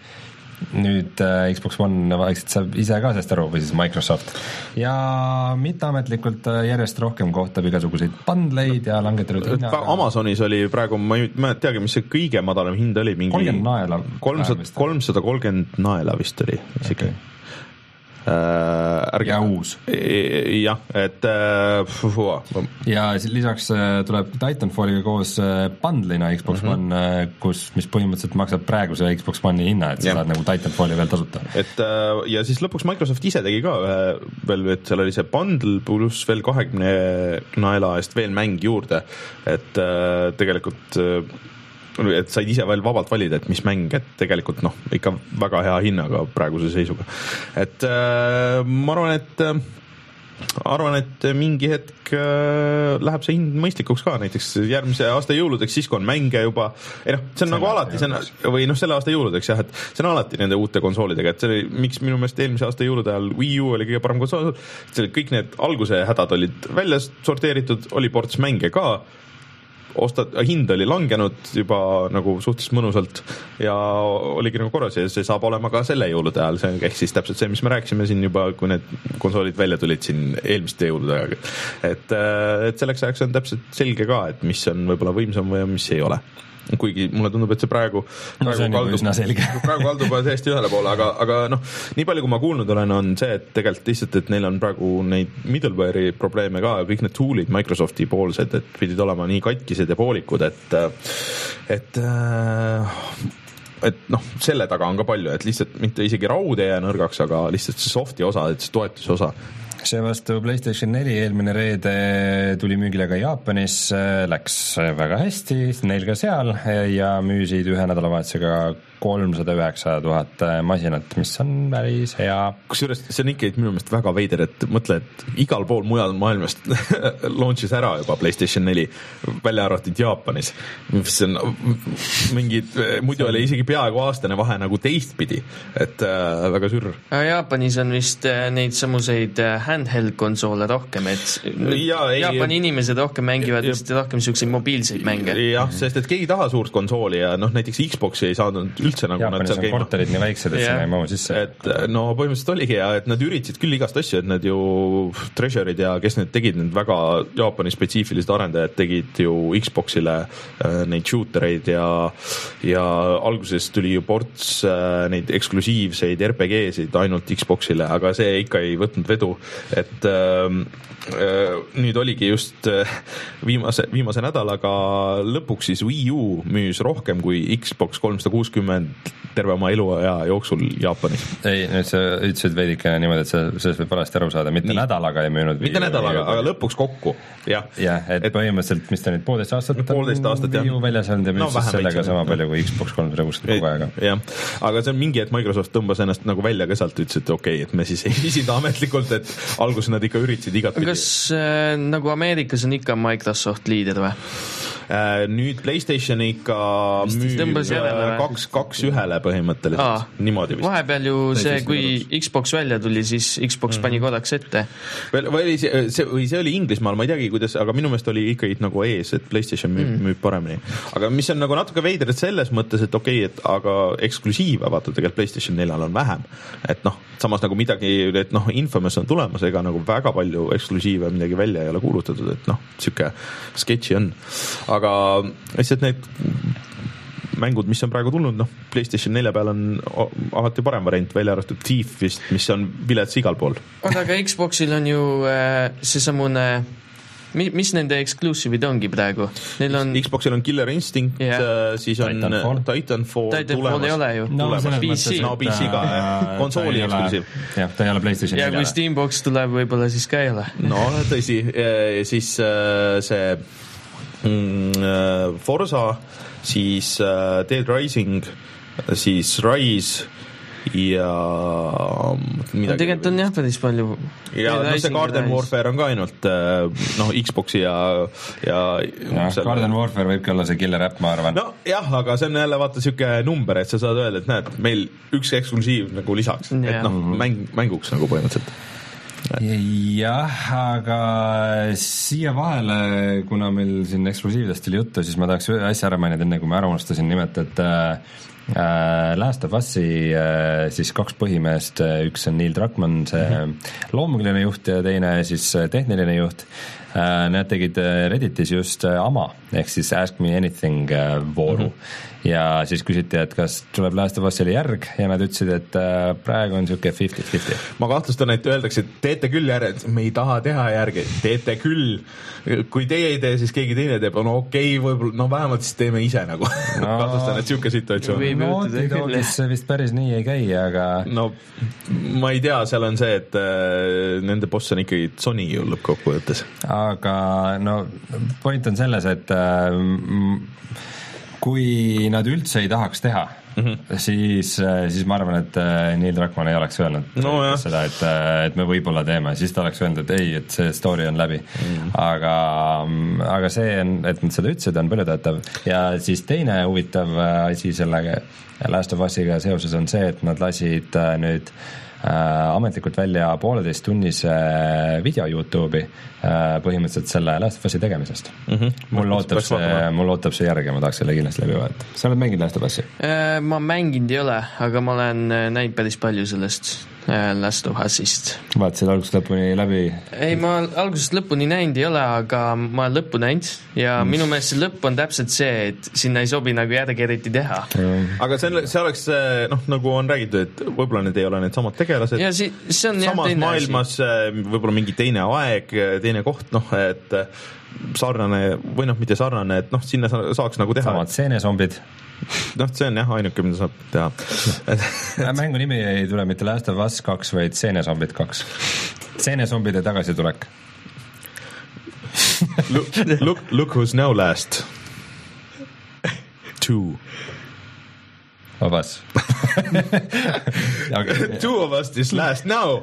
Speaker 2: nüüd äh, Xbox One vaikselt saab ise ka sellest aru või siis Microsoft ja mitteametlikult äh, järjest rohkem kohtab igasuguseid bundleid ja langetanud hinnaga.
Speaker 1: Amazonis oli praegu, ma ei teagi, mis see kõige madalam hind oli, mingi
Speaker 2: kolmkümmend naela
Speaker 1: kolmsada kolmkümmend naela vist oli isegi okay.
Speaker 2: Ärge, ja uus
Speaker 1: jah, et uh,
Speaker 2: ja lisaks tuleb Titanfalliga koos bundle'ina Xbox mm-hmm. One, kus, mis põhimõtteliselt maksab praeguse Xbox One'i hinna, et sa yeah. saad nagu Titanfalli veel tasuta.
Speaker 1: Et ja siis lõpuks Microsoft ise tegi ka veel, et seal oli see bundle pluss veel kahekümne naela eest veel mäng juurde, et tegelikult et said ise veel vabalt valida, et mis mäng, et tegelikult noh, ikka väga hea hinnaga praeguse seisuga. Et äh, ma arvan, et äh, arvan, et mingi hetk äh, läheb see hind mõistlikuks ka, näiteks järgmise aasta jõuludeks, siis kui on mänge juba, ei noh, see on selle nagu alati, see on, või noh, selle aasta jõuludeks jah, et see on alati nende uute konsoolidega, et see oli, miks minu meelest eelmise aasta jõulude ajal Wii U oli kõige parem konsool, see kõik need alguse hädad olid välja sorteeritud, oli ports mänge ka, ostad, hind oli langenud juba nagu suhteliselt mõnusalt ja oligi nagu korras ja see saab olema ka selle jõulude ajal, see ehk siis täpselt see, mis me rääkisime siin juba, kui need konsoolid välja tulid siin eelmiste jõulude ajaga. Et, et selleks ajaks on täpselt selge ka, et mis on võib-olla võimsam või mis ei ole. Kuigi mulle tundub, et see praegu
Speaker 2: no, see
Speaker 1: praegu kaldub, praegu kaldub täiesti ühele poole, aga, aga noh, nii palju kui ma kuulnud olen, on see, et tegelikult lihtsalt, et neil on praegu neid middleware'i probleeme ka, kõik need tool'id Microsofti poolsed, et pidid olema nii katkised ja poolikud, et et et noh, selle taga on ka palju, et lihtsalt mitte isegi raud ei jää nõrgaks, aga lihtsalt see softi osa, et see toetuse osa.
Speaker 2: Seevastu PlayStation neli eelmine reede tuli müügile ka Jaapanis, läks väga hästi, neil ka seal ja müüsid ühe nädalavahetusega kolmsada üheksa tuhat masinat, mis on päris hea.
Speaker 1: Kusjuures see on ikka minu meelest väga veider, et mõtle, et igal pool mujal maailmast launchis ära juba PlayStation neli, välja arvatud Jaapanis. See on mingid, muidu oli isegi peaaegu aastane vahe nagu teistpidi, et äh, väga sürr.
Speaker 3: Jaapanis on vist neid samuseid handheld konsoole rohkem, et ja, ei, Jaapani inimesed rohkem mängivad ja, vist rohkem selliseid mobiilseid mänge.
Speaker 1: Jah, sest et keegi ei taha suurt konsooli ja noh, näiteks Xboxi ei saanud üldse nagu
Speaker 2: Jaapanis on korterid nii väiksed, et yeah. sinna ei mahu sisse.
Speaker 1: Et no põhimõtteliselt oligi ja et nad üritasid küll igast asju, et nad ju Treasure'id ja kes need tegid, need väga Jaapani spetsiifilised arendajad tegid ju Xboxile äh, neid shootereid ja, ja alguses tuli ju ports äh, neid eksklusiivseid R P G-sid ainult Xboxile, aga see ikka ei võtnud vedu et äh, nüüd oligi just viimase, viimase nädalaga lõpuks siis Wii U müüs rohkem kui Xbox kolmsada kuuskümmend terve oma eluaja jooksul Jaapanis.
Speaker 2: Ei, nüüd sa ütlesid veidike niimoodi, et sa sellest võib valesti aru saada, mitte Nii. nädalaga ei müünud.
Speaker 1: Mitte nädalaga, aga lõpuks kokku, jah.
Speaker 2: jah, et, et põhimõtteliselt, mis ta nüüd poolteist aastat
Speaker 1: poolteist aastat,
Speaker 2: Wii U väljas olnud ja müüs no, sellega sama jah. Palju kui Xbox kolmsada kuuskümmend kogu aega.
Speaker 1: Jah, aga see on mingi, et Microsoft tõmbas ennast nagu välja ka sealt, ütles, et okei, okay, et me siis ei esinda ametlikult, et alguses nad ikka üritasid igat
Speaker 3: kas äh, nagu Ameerikas on ikka Microsoft liider või?
Speaker 1: Äh, nüüd PlayStation ikka müüb kaks, kaks ühele põhimõtteliselt. Aa, niimoodi vist.
Speaker 3: Vahepeal ju see, kui Xbox välja tuli, siis Xbox mm. pani kodaks ette.
Speaker 1: Või, või see, see, või see oli Inglismaal, ma ei teagi, kuidas, aga minu meelest oli ikkagi nagu ees, et PlayStation müüb, mm. müüb paremini. Aga mis on nagu natuke veider, et selles mõttes, et okei, okay, et aga eksklusiive, vaata tegelikult PlayStation neljal on vähem. Et noh, samas nagu midagi, et noh, Infamous on tulemas, ega nagu väga palju eksklusiive midagi välja ei ole kuulutatud, et noh, siuke sketši on. Aga lihtsalt need mängud, mis on praegu tulnud, noh, PlayStation nelja peal on alati parem variant, välja arvatud Thief vist, mis on vilets igal pool.
Speaker 3: Aga ka Xboxil on ju äh, see samune, mis, mis nende exclusive'id ongi praegu? Neil on...
Speaker 1: Xboxil on Killer Instinct yeah., siis on Titanfall, Titanfall,
Speaker 3: Titanfall ei ole ju.
Speaker 1: No, P C. No, P C ka, konsooli eksklusiiv.
Speaker 2: Jah, ta ei ole PlayStation.
Speaker 3: Ja kui Steambox tuleb, võib-olla siis ka ei ole.
Speaker 1: No, tõsi, siis see Forza, siis Dead Rising, siis Rise ja
Speaker 3: midagi. Tegelikult on jah päris palju.
Speaker 1: Ja no, see Garden Warfare on ka ainult noh, Xboxi ja, ja,
Speaker 2: ja selle... Garden Warfare võibki olla see killer äpp, ma arvan.
Speaker 1: No jah, aga see on jälle vaata siuke number, et sa saad öelda, et näed, meil üks eksklusiiv nagu lisaks, ja. Et noh, mäng, mänguks nagu põhimõtteliselt.
Speaker 2: Jah, aga siia vahele, kuna meil siin eksklusiividest oli juttu, siis ma tahaks asja ära mainida, enne kui ma ära unustasin nimelt, et äh, Last of Us'i äh, siis kaks põhimeest, üks on Neil Druckmann, see mm-hmm. loomuline juht ja teine siis tehniline juht. Äh, need tegid Redditis just ama, ehk siis Ask Me Anything äh, vooru. Mm-hmm. Ja siis küsiti, et kas tuleb Last of Us'ile järg ja nad ütlesid, et äh, praegu on siuke fifty fifty.
Speaker 1: Ma kahtlustan, et öeldakse, et teete küll järg, me ei taha teha järgi, teete küll. Kui teie ei tee, siis keegi teine teeb, no okei, okay, võib-olla, no vähemalt siis teeme ise nagu. No, kahtlustan, et siuke situatsioon.
Speaker 2: No, see vist päris nii ei käi, aga...
Speaker 1: No, ma ei tea, seal on see, et äh, nende boss on ikkagi Sony ju lõppkokkuvõttes.
Speaker 2: Aga no, point on selles, et äh, kui nad üldse ei tahaks teha, mm-hmm. siis, siis ma arvan, et Neil Druckmann ei oleks öelnud
Speaker 1: no,
Speaker 2: seda, et, et me võib-olla teeme, siis ta oleks öelnud, et ei, et see story on läbi. Mm-hmm. Aga, aga see on, et nad seda ütlesid, on paljutõetav. Ja siis teine huvitav asi selle Last of Us'iga seoses on see, et nad lasid nüüd äh, ametlikult välja pooleteist tunnise video YouTube'i äh, põhimõtteliselt selle Last of Us'i tegemisest. Mm-hmm. Mul ootab see, mul ootab see järgi, ma tahaks selle kindlasti läbi vaadata. Sa oled mänginud Last of Us'i?
Speaker 3: Ma mänginud ei ole, aga ma olen näinud päris palju sellest Last of Us'ist.
Speaker 2: Vaatasid algusest lõpuni läbi?
Speaker 3: Ei, ma algusest lõpuni näinud ei ole, aga ma olen lõppu näinud ja mm. minu meelest see lõpp on täpselt see, et sinna ei sobi nagu järgi eriti teha.
Speaker 1: Mm. Aga see, see oleks, noh, nagu on räägitud, et võib-olla need ei ole need samad tegelased.
Speaker 3: Ja si, see on
Speaker 1: samas jah, maailmas asi. Võib-olla mingi teine aeg, teine koht, noh, et sarnane, või noh, mitte sarnane, et noh, sinna saaks nagu teha.
Speaker 2: Samad seenesombid.
Speaker 1: noh, see on jah ainuke, mida saab teha.
Speaker 2: Mängu nimi ei tule mitte Last of Us kaks, vaid Seenesombid kaks. Seenesombide tagasitulek.
Speaker 1: look, look, look who's now last. Two.
Speaker 2: Vabas.
Speaker 1: Two of us is last now.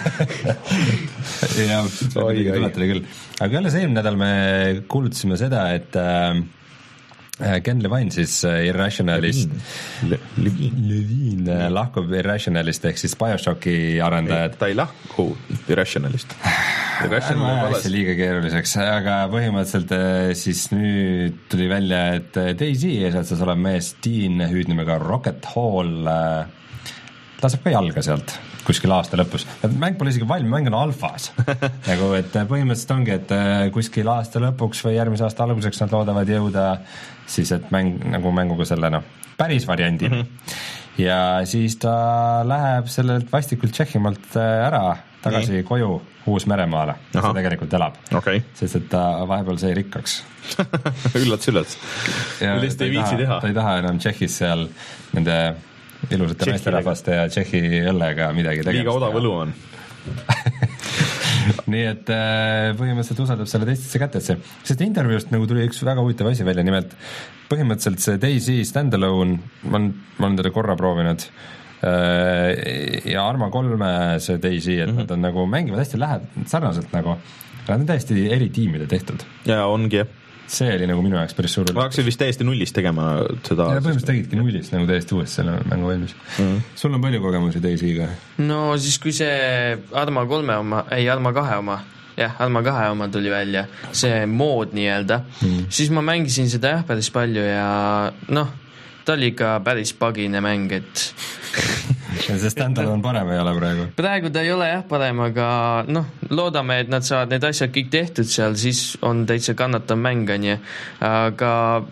Speaker 2: jah, tuletada küll. Aga jälle see eelmine nädal me kuulutasime seda, et äh, Ken Levine siis Irrationalist
Speaker 1: Levine,
Speaker 2: Levine lahkub Irrationalist ehk siis BioShocki arendajad.
Speaker 1: Ta ei lahku Irrationalist.
Speaker 2: Ärma aja asja liiga keeruliseks, aga põhimõtteliselt siis nüüd tuli välja, et Daisy eesaltsas olev mees Dean hüüdnimega Rocket Hall laseb ka jalga sealt kuskil aasta lõpus. Mäng pole isegi valmi, mäng on alfas. nagu, et põhimõtteliselt ongi, et kuskil aasta lõpuks või järgmise aasta alguseks nad loodavad jõuda siis, et mäng, nagu mänguga selle, noh, päris variandi. Mm-hmm. ja siis ta läheb sellelt vastikult Tšehhimaalt ära tagasi Nii. koju Uus-Meremaale, kus ta tegelikult elab
Speaker 1: okay.
Speaker 2: sest et ta vahepeal sai rikkaks
Speaker 1: üllats, üllats lihtsalt ei viitsi teha
Speaker 2: ta ei taha enam Tšehhis seal nende ilusate naisterahvaste ja Tšehhi õllega midagi tegemist
Speaker 1: liiga odav õlu on
Speaker 2: nii et põhimõtteliselt usaldab selle teistesse kätesse, sest intervjuust nagu tuli üks väga huvitav asi välja, nimelt põhimõtteliselt see DayZ Standalone, ma olen, ma olen teda korra proovinud ja Arma kolme see DayZ, et mm-hmm. nad on nagu mängivad hästi läheb sarnaselt nagu, nad on täiesti eri tiimide tehtud
Speaker 1: ja ongi
Speaker 2: see oli nagu minu jaoks päris suur
Speaker 1: ma hakkasin vist täiesti nullist tegema seda
Speaker 2: ja põhimõtteliselt tegidki nullist nagu täiesti uuesti selle mängu valmis mm-hmm. sul on palju kogemusi DayZ-ga?
Speaker 3: No siis kui see Arma kolme oma, ei Arma kahe oma jah, Arma kahe oma tuli välja see mood nii-öelda mm. siis ma mängisin seda jah päris palju ja noh, ta oli ikka päris pagine mäng, et
Speaker 2: ja see standalone parem ei ole praegu?
Speaker 3: Praegu ta ei ole jah parem, aga noh, loodame, et nad saavad need asjad kõik tehtud seal, siis on täitsa kannatav mäng, on ju. Aga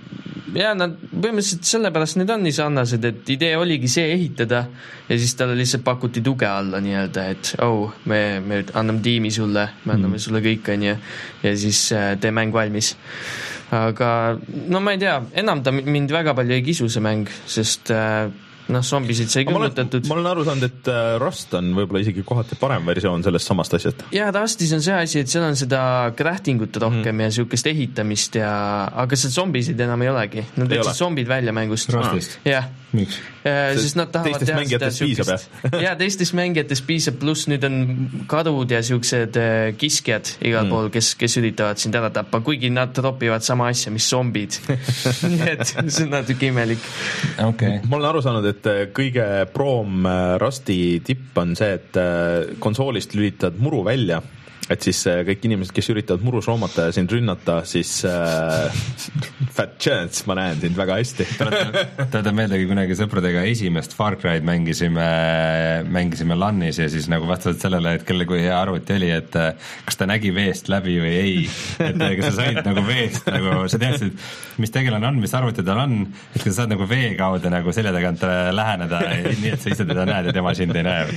Speaker 3: ja nad põhimõtteliselt sellepärast need on nii sarnased, et idee oligi see ehitada ja siis talle lihtsalt pakuti tuge alla nii-öelda, et oh, me, me anname tiimi sulle, me anname mm. sulle kõik, on ju, ja siis tee mäng valmis. Aga no ma ei tea, enam ta mind väga palju ei kisu see mäng, sest noh, zombisid sai külmutatud.
Speaker 1: Ma olen aru saanud, et Rust on võib-olla isegi kohati parem versioon sellest samast asjast.
Speaker 3: Ja Rustis on see asi, et seal on seda craftingut rohkem mm. ja sükest ehitamist ja aga see zombisid enam ei olegi. Nad võtsid zombid välja mängust.
Speaker 2: Rustist?
Speaker 3: Jah.
Speaker 2: Miks?
Speaker 3: Sest nad tahavad
Speaker 1: teha seda sükest.
Speaker 3: Ja teistest mängijatest piisab, pluss nüüd on kadud ja süksed kiskjad igal mm. pool, kes, kes üritavad sind ära tappa, kuigi nad tropivad sama asja, mis zombid. Nii et see on natuke imelik.
Speaker 2: Okay.
Speaker 1: Ma olen aru saanud, et kõige proom Rusti tipp on see, et konsoolist lülitad muru välja, et siis kõik inimesed, kes üritavad murus roomata ja sind rünnata, siis äh, fat chance, ma näen sind väga hästi.
Speaker 2: Tähendab meeldegi kunagi sõpradega esimest Far Cry'd mängisime, mängisime LANis ja siis nagu vastavalt sellele, et kelle kui hea arvuti oli, et kas ta nägi veest läbi või ei. Et kas sa said nagu veest, nagu sa teadsid, mis tegelane on, mis arvuti tal on, et kas sa saad nagu vee kaudu nagu selja tagant läheneda, nii et sa ise teda näed ja tema sind ei näe.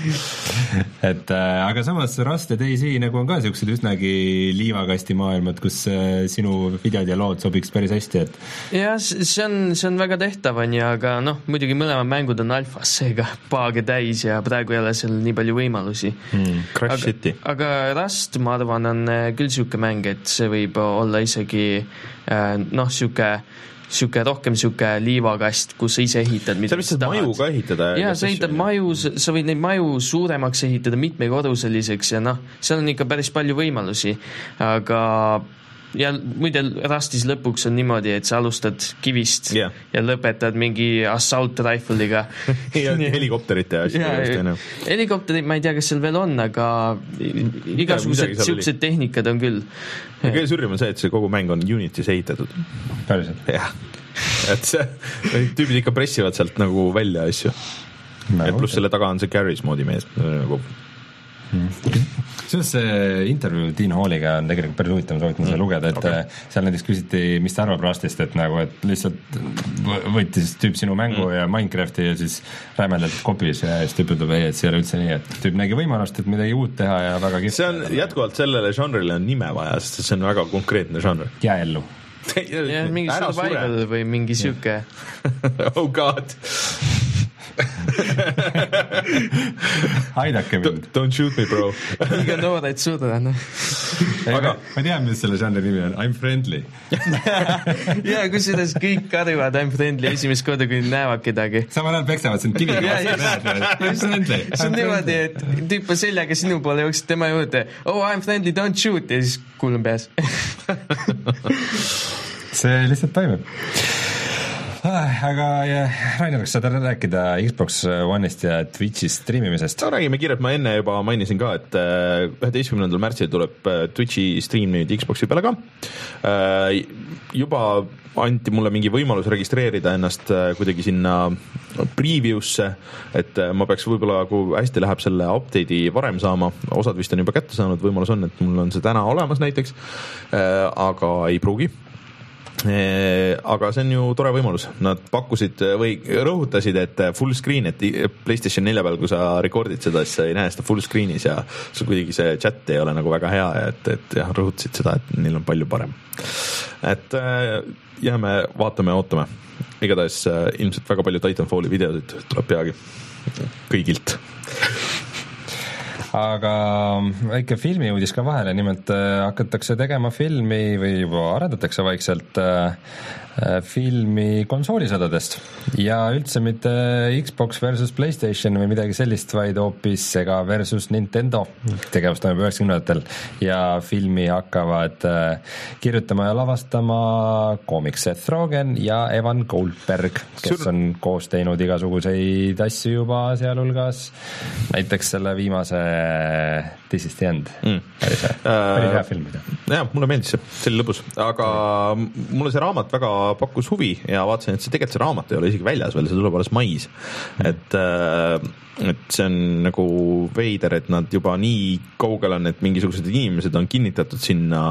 Speaker 2: Et aga samas Rust ja DayZ nagu on ka siuksed üsnagi liivakasti maailmad, kus sinu videod ja lood sobiks päris hästi, et
Speaker 3: jah, see on, see on väga tehtav on ja aga noh, muidugi mõlemad mängud on alfas, seega paage täis ja praegu ei ole seal nii palju võimalusi
Speaker 1: mm, Crash
Speaker 3: aga,
Speaker 1: City
Speaker 3: aga Rust, ma arvan, on küll siuke mäng, et see võib olla isegi noh, siuke Süke, rohkem süke liivakast, kus sa ise ehitad, mida
Speaker 1: sa vist saad maju ka ehitada
Speaker 3: ja sa ehitad maju, sa võid neid maju suuremaks ehitada mitmekoruseliseks ja noh, seal on ikka päris palju võimalusi, aga ja muide Rustis lõpuks on niimoodi, et sa alustad kivist yeah. ja lõpetad mingi assault rifle'iga
Speaker 1: ja helikopterite ja asja
Speaker 3: helikopterid, ma ei tea, kas seal veel on, aga igasugused siuksed tehnikad on küll.
Speaker 1: Kõige sürrim on see, et see kogu mäng on Unity's ehitatud.
Speaker 2: Päriselt?
Speaker 1: jah, et see tüübid ikka pressivad sealt nagu välja asju no, et pluss selle taga on see Garry's moodi mees nagu
Speaker 2: Selles see intervjuu Dean Halliga on tegelikult päris huvitav, soovitan seda lugeda, et okay. seal näiteks küsiti, mis ta arvab Rustist, et nagu, et lihtsalt võttis tüüp sinu mängu mm. ja Minecrafti ja siis rämedalt kopis ja siis tüüp ütleb, ei, et see ei ole üldse nii, et tüüp nägi võimalust, et midagi uut teha ja väga kihvt.
Speaker 1: See on jätkuvalt sellele žanrile on nime vaja, sest see on väga konkreetne žanr.
Speaker 2: Jää ellu.
Speaker 3: ja mingi survival või mingi süke.
Speaker 1: Oh god.
Speaker 2: Aidake mind.
Speaker 1: Don't shoot me, bro.
Speaker 3: Iga noored surda, noh.
Speaker 2: Aga ma tean, mis selle žanri nimi on. I'm friendly.
Speaker 3: ja kusjuures kõik karjuvad I'm friendly esimest korda, kui näevad kedagi.
Speaker 2: Samal ajal peksavad sind kiviga.
Speaker 3: See on niimoodi, et tüüp on seljaga sinu poole jooksed tema juurde. Oh, I'm friendly, don't shoot. Ja siis kuulun peas.
Speaker 2: See lihtsalt toimib. Aga ja, Rainer, kas saad rääkida Xbox One'ist ja Twitchi streamimisest?
Speaker 1: No, räägime kiirelt, ma enne juba mainisin ka, et üheteistkümnendal märtsil tuleb Twitchi stream nüüd Xboxi peale ka. Juba anti mulle mingi võimalus registreerida ennast kuidagi sinna preview'sse, et ma peaks võib-olla, kui hästi läheb selle update'i varem saama, osad vist on juba kätte saanud, võimalus on, et mul on see täna olemas näiteks, aga ei pruugi. aga see on ju tore võimalus, nad pakkusid või rõhutasid, et full screen, et PlayStation nelja peal, kui sa rekordid seda, siis sa ei näe seda full screen'is ja sul kuidagi see chat ei ole nagu väga hea ja et, et jah, rõhutasid seda, et neil on palju parem. Et jääme, vaatame ja ootame. Igatahes ilmselt väga palju Titanfalli videosid tuleb peagi kõigilt.
Speaker 2: Aga väike filmiuudis ka vahele, nimelt hakatakse tegema filmi või juba arendatakse vaikselt filmi konsoolisõdadest ja üldse mitte Xbox versus PlayStation või midagi sellist, vaid hoopis Sega versus Nintendo. Tegevus toimub üheksakümnendatel ja filmi hakkavad kirjutama ja lavastama koomik Seth Rogen ja Evan Goldberg, kes on koos teinud igasuguseid asju juba, sealhulgas näiteks selle viimase This is the End. Mm. Päris hea, päris hea film.
Speaker 1: Jah, mulle meeldis see, see oli lõbus, aga mulle see raamat väga pakkus huvi ja vaatasin, et see tegelikult see raamat ei ole isegi väljas veel, see tuleb alles mais. Et, et see on nagu veider, et nad juba nii kaugel on, et mingisugused inimesed on kinnitatud sinna,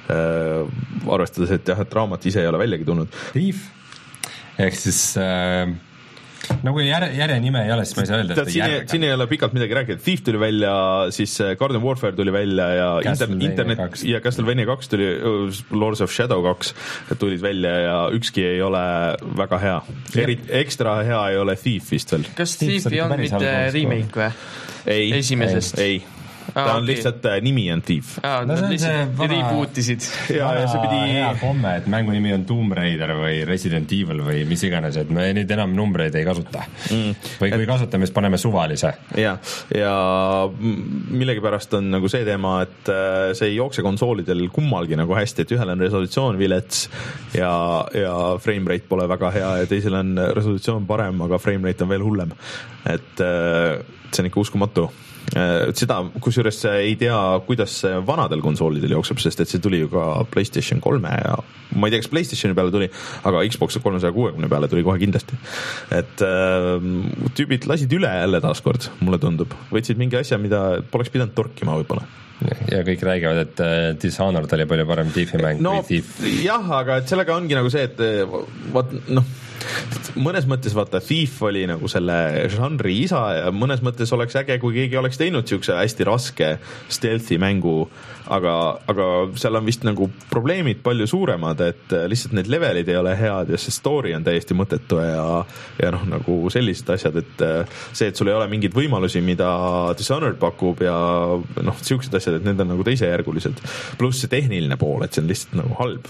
Speaker 1: arvestades, et jah, et raamat ise ei ole väljagi tulnud.
Speaker 2: Thief, ehk siis äh... nagu järje, järje nime ei ole, siis ma ei saa öelda, et
Speaker 1: siin, siin ei ole pikalt midagi rääkida. Thief tuli välja, siis Garden Warfare tuli välja ja Castlevania internet kaks. Ja Castlevania kaks tuli, Lords of Shadow kaks tulid välja ja ükski ei ole väga hea. Eri, ekstra hea ei ole Thief vist veel.
Speaker 3: Kas Thief ei on mitte remake või?
Speaker 1: Ei,
Speaker 3: esimesest?
Speaker 1: Ei, ei. Ta ah, on okay. Lihtsalt äh, nimi on Thief.
Speaker 3: Ah, no, nad lihtsalt vana... rebootisid.
Speaker 2: Ja, ja see pidi... hea komme, et mängu nimi on Tomb Raider või Resident Evil või mis iganes, et me nüüd enam numbreid ei kasuta. Mm. Või kui et... kasutame, siis paneme suvalise.
Speaker 1: Ja, ja millegi pärast on nagu see teema, et see ei jookse konsoolidel kummalgi nagu hästi, et ühel on resolutsioon vilets ja, ja frame rate pole väga hea ja teisel on resolutsioon parem, aga frame rate on veel hullem. Et see on ikka uskumatu. Seda, kusjuures ei tea, kuidas vanadel konsoolidel jookseb, sest et see tuli ju ka PlayStation kolme ja ma ei tea, kas PlayStationi peale tuli, aga Xbox kolmesaja kuuekümne peale tuli kohe kindlasti. Et äh, tüübid lasid üle jälle taaskord, mulle tundub. Võtsid mingi asja, mida poleks pidanud torkima võib-olla.
Speaker 2: Ja kõik räägivad, et Dishonored oli palju parem Thiefi mäng
Speaker 1: no,
Speaker 2: või Thief.
Speaker 1: Jah, aga et sellega ongi nagu see, et vaat, noh, mõnes mõttes vaata Thief oli nagu selle žanri isa ja mõnes mõttes oleks äge, kui keegi oleks teinud siukse hästi raske stealthi mängu, aga, aga seal on vist nagu probleemid palju suuremad, et lihtsalt need levelid ei ole head ja see story on täiesti mõttetu ja, ja noh, nagu sellised asjad, et see, et sul ei ole mingeid võimalusi, mida Dishonored pakub ja noh, siuksed asjad, et need on nagu teisejärgulised, pluss see tehniline pool, et see on lihtsalt nagu halb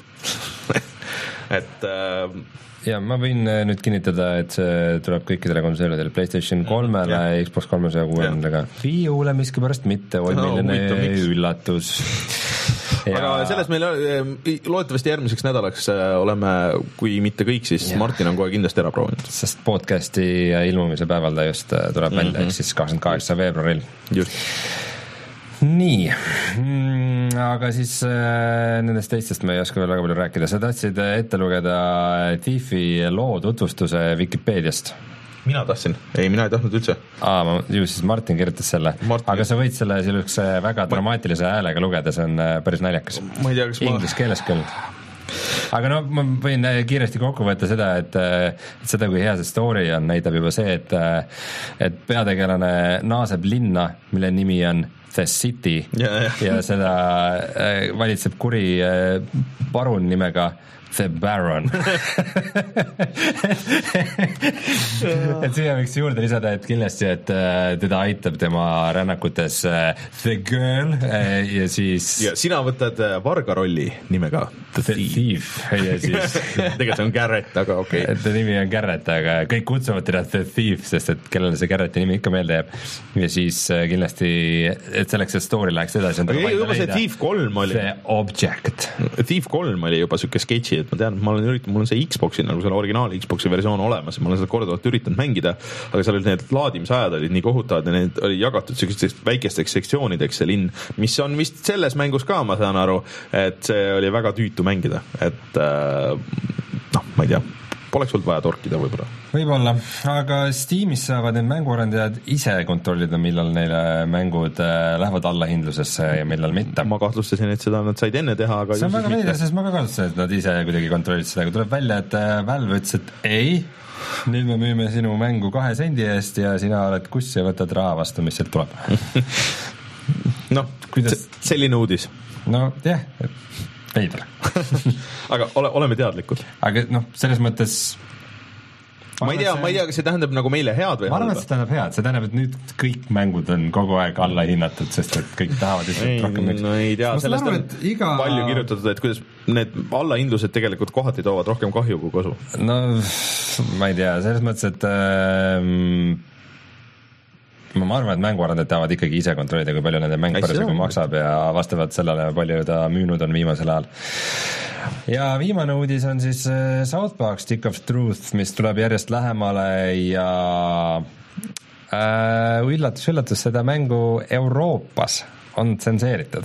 Speaker 1: et äh,
Speaker 2: ja ma võin nüüd kinnitada, et see tuleb kõikidele konsoolidele, PlayStation kolmele ja Xbox kolmesaja kuuekümnele Wii U-le miskipärast mitte, oi no, milline üllatus ja...
Speaker 1: aga selles meil loodetavasti järgmiseks nädalaks oleme, kui mitte kõik, siis ja. Martin on kohe kindlasti ära proovinud,
Speaker 2: sest podcasti ilmumise päeval ta just tuleb välja, mm-hmm. ehk siis kakskümmend kaheksa veebruaril
Speaker 1: just.
Speaker 2: Nii, aga siis äh, nendest teistest me ei oska veel väga palju rääkida. Sa tahtsid ette lugeda Thiefi loo tutvustuse Wikipeediast?
Speaker 1: Mina tahtsin. Ei, mina ei tahtnud üldse.
Speaker 2: Aa, ma, ju siis Martin kirjutas selle. Martin. Aga sa võid selle sellise väga ma... dramaatilise häälega lugeda, see on päris naljakas.
Speaker 1: Ma ei tea, kas ma...
Speaker 2: Inglis keeles küll. Aga no ma võin kiiresti kokku võtta seda, et, et seda, kui hea see story on, näitab juba see, et, et peategelane naaseb linna, mille nimi on The City ja, ja. ja seda valitseb kuri parun nimega The Baron et siia võiks juurde lisada, et kindlasti, et teda aitab tema rännakutes The Girl ja siis
Speaker 1: ja sina võtad varga rolli nimega The, the Thief,
Speaker 2: thief. Ja siis
Speaker 1: tegelikult see on Garrett, aga okei okay.
Speaker 2: ta nimi on Garrett, aga kõik kutsuvad teda The Thief, sest et kellele see Garretti nimi ikka meelde jääb ja siis kindlasti, et selleks, et story läheks edasi
Speaker 1: aga ei, juba see Thief kolm oli
Speaker 2: The Object
Speaker 1: Thief kolm oli juba siuke sketši, et ma tean, et ma olen üritanud, mul on see Xboxi nagu selle originaali Xboxi versioon olemas ja ma olen seda korduvalt üritanud mängida, aga seal olid need laadimisajad olid nii kohutavad ja need oli jagatud selliseks väikesteks sektsioonideks see linn, mis on vist selles mängus ka, ma saan aru, et see oli väga tüütu mängida, et noh, ma ei tea, poleks olnud vaja torkida võib-olla.
Speaker 2: Võib-olla, aga Steamis saavad need mänguarendajad ise kontrollida, millal neile mängud lähevad allahindlusesse ja millal mitte.
Speaker 1: Ma kahtlustasin, et seda nad said enne teha, aga
Speaker 2: see on väga veider, sest ma ka kahtlustasin, et nad ise kuidagi kontrollid seda, kui tuleb välja, et Valve ütles, et ei, nüüd me müüme sinu mängu kahe sendi eest ja sina oled kuss ja võtad raha vastu, mis sealt tuleb.
Speaker 1: noh, kuidas selline uudis.
Speaker 2: No jah, veider.
Speaker 1: aga ole, oleme teadlikud.
Speaker 2: Aga noh, selles mõttes
Speaker 1: ma ei tea, ma ei tea, kas see tähendab nagu meile head või
Speaker 2: ma arvan, et see tähendab head, see tähendab, et nüüd kõik mängud on kogu aeg alla hinnatud, sest et kõik tahavad lihtsalt rohkem müüks.
Speaker 1: No ei tea, sellest on iga... palju kirjutatud, et kuidas need allahindlused tegelikult kohati toovad rohkem kahju kui kasu.
Speaker 2: No ma ei tea, selles mõttes, et ähm, ma arvan, et mänguarendajad tahavad ikkagi ise kontrollida, kui palju nende mäng parasjagu maksab ja vastavalt sellele, palju ta müünud on viimasel ajal. Ja viimane uudis on siis South Park Stick of Truth, mis tuleb järjest lähemale ja äh, üllatus, üllatus, seda mängu Euroopas on tsenseeritud.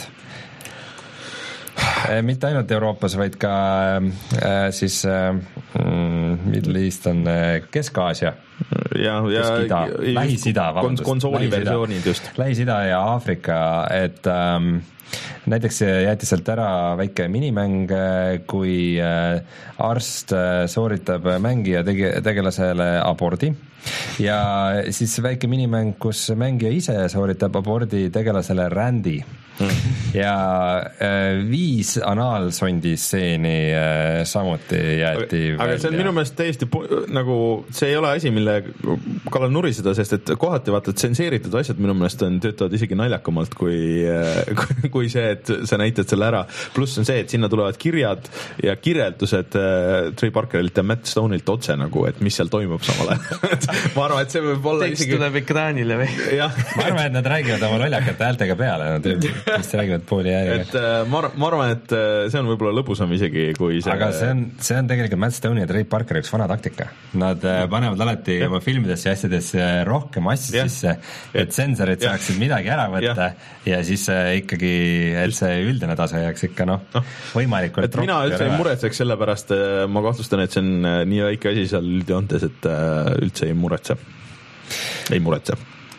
Speaker 2: Mitte ainult Euroopas, vaid ka äh, siis äh, Middle East on äh, Kesk-Aasia.
Speaker 1: Ja, ja
Speaker 2: Lähis-Ida, vabandust.
Speaker 1: Konsooli versioonid just.
Speaker 2: Lähis-Ida ja Aafrika, et ähm, näiteks jäeti sealt ära väike minimäng, kui arst sooritab mängija tege, tegelasele abordi ja siis väike minimäng, kus mängija ise sooritab abordi tegelasele rändi mm. ja viis anaalsondi stseeni samuti jäeti
Speaker 1: aga, aga see on minu meelest täiesti nagu, see ei ole asi, mille kallal nuriseda, sest et kohati vaata tsenseeritud asjad minu meelest on, töötavad isegi naljakamalt kui, kui, kui see, et sa näitad selle ära. Pluss on see, et sinna tulevad kirjad ja kirjeldused Trey Parkerilt ja Matt Stone'ilt otse nagu, et mis seal toimub samal ajal. Ma arvan, et see võib olla
Speaker 3: tekst isegi... tuleb ekraanile või?
Speaker 2: ma arvan, et nad räägivad oma lollakate häältega peale, nad vist räägivad pooli jääga.
Speaker 1: Et ma, ma arvan, et see on võib-olla lõbusam isegi kui see...
Speaker 2: Aga see on, see on tegelikult Matt Stone'i ja Trey Parkeri üks vana taktika. Nad panevad alati ja. oma filmidesse ja asjadesse rohkem asju ja. sisse, et sensorid ja. saaksid midagi ära võtta ja, ja siis ikkagi, et see üldine tase jääks ikka noh, no. võimalikult
Speaker 1: et mina üldse ei muretseks selle pärast, ma kahtlustan, et see on nii väike asi seal üldjoontes, et üldse ei muretse. Ei muretse.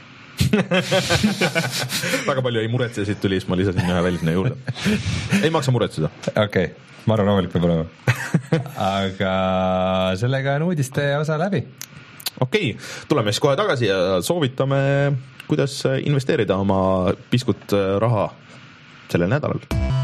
Speaker 1: Väga palju ei muretse, siit tuli, siis ma lisasin ühe välisne juurde. Ei maksa muretseda.
Speaker 2: Okei, okay. Ma arvan rahulik peab olema. Aga sellega on uudiste osa läbi.
Speaker 1: Okei, okay. Tuleme siis kohe tagasi ja soovitame, kuidas investeerida oma piskut raha sellel nädalal.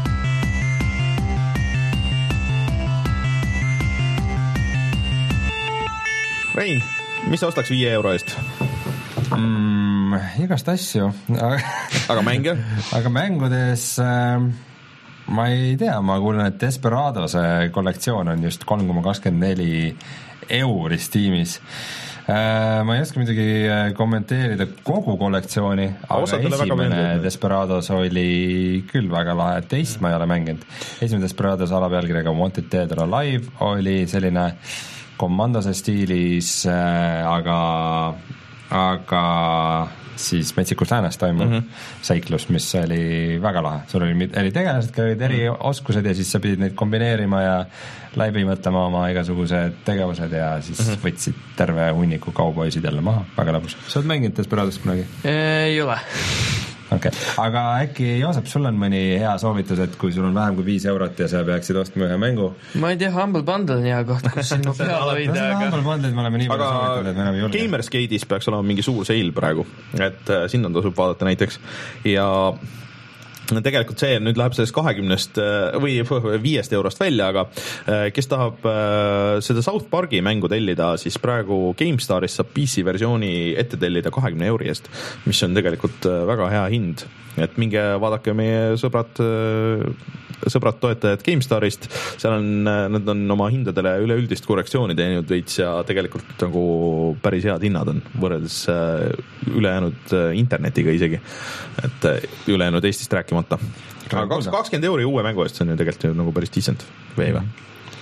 Speaker 1: Rein, mis sa ostaks viie euro eest?
Speaker 2: Mm, igast asju.
Speaker 1: Aga mänge?
Speaker 2: Aga mängudes äh, ma ei tea, ma kuulen, et Desperado see kollektsioon on just kolm koma kakskümmend neli euri Steamis. Äh, ma ei oska midagi kommenteerida kogu kollektsiooni, aga esimene Desperados oli küll väga lahe, teist ma ei ole mänginud. Esimene Desperados alapealkirjaga Wanted Dead or Alive oli selline Commandose stiilis, aga, aga siis Metsikus läänes toimub mm -hmm. seiklus, mis oli väga lahe. Sul oli, oli tegelased, olid eri oskused ja siis sa pidid neid kombineerima ja läbi mõtlema oma igasugused tegevused ja siis mm -hmm. võtsid terve hunniku kauboisid jälle maha. Väga lõbus. Sa oled mänginud Desperados kunagi?
Speaker 3: Ei ole.
Speaker 2: Okay. Aga äkki, Joosep, sul on mõni hea soovitus, et kui sul on vähem kui viis eurot ja sa peaksid ostma ühe mängu?
Speaker 3: Ma ei tea, Humble Bundle on hea koht, kus sinna peale hoida.
Speaker 2: Aga Humble Bundle'id me oleme nii palju soovitud, et me enam ei julge.
Speaker 1: Gamersgate'is peaks olema mingi suur seil praegu, et äh, sinna tasub vaadata näiteks ja no tegelikult see nüüd läheb sellest kahekümnest või viiest eurost välja, aga kes tahab seda South Parki mängu tellida, siis praegu GameStarist saab P C versiooni ette tellida kahekümne euri eest, mis on tegelikult väga hea hind. Et minge vaadake meie sõbrad, sõbrad toetajad GameStarist, seal on, nad on oma hindadele üleüldist korrektsiooni teinud veits ja tegelikult nagu päris head hinnad on võrreldes ülejäänud internetiga isegi, et ülejäänud Eestist rääkimata. Aga kakskümmend euri uue mängu eest, see on ju tegelikult nagu päris decent või või?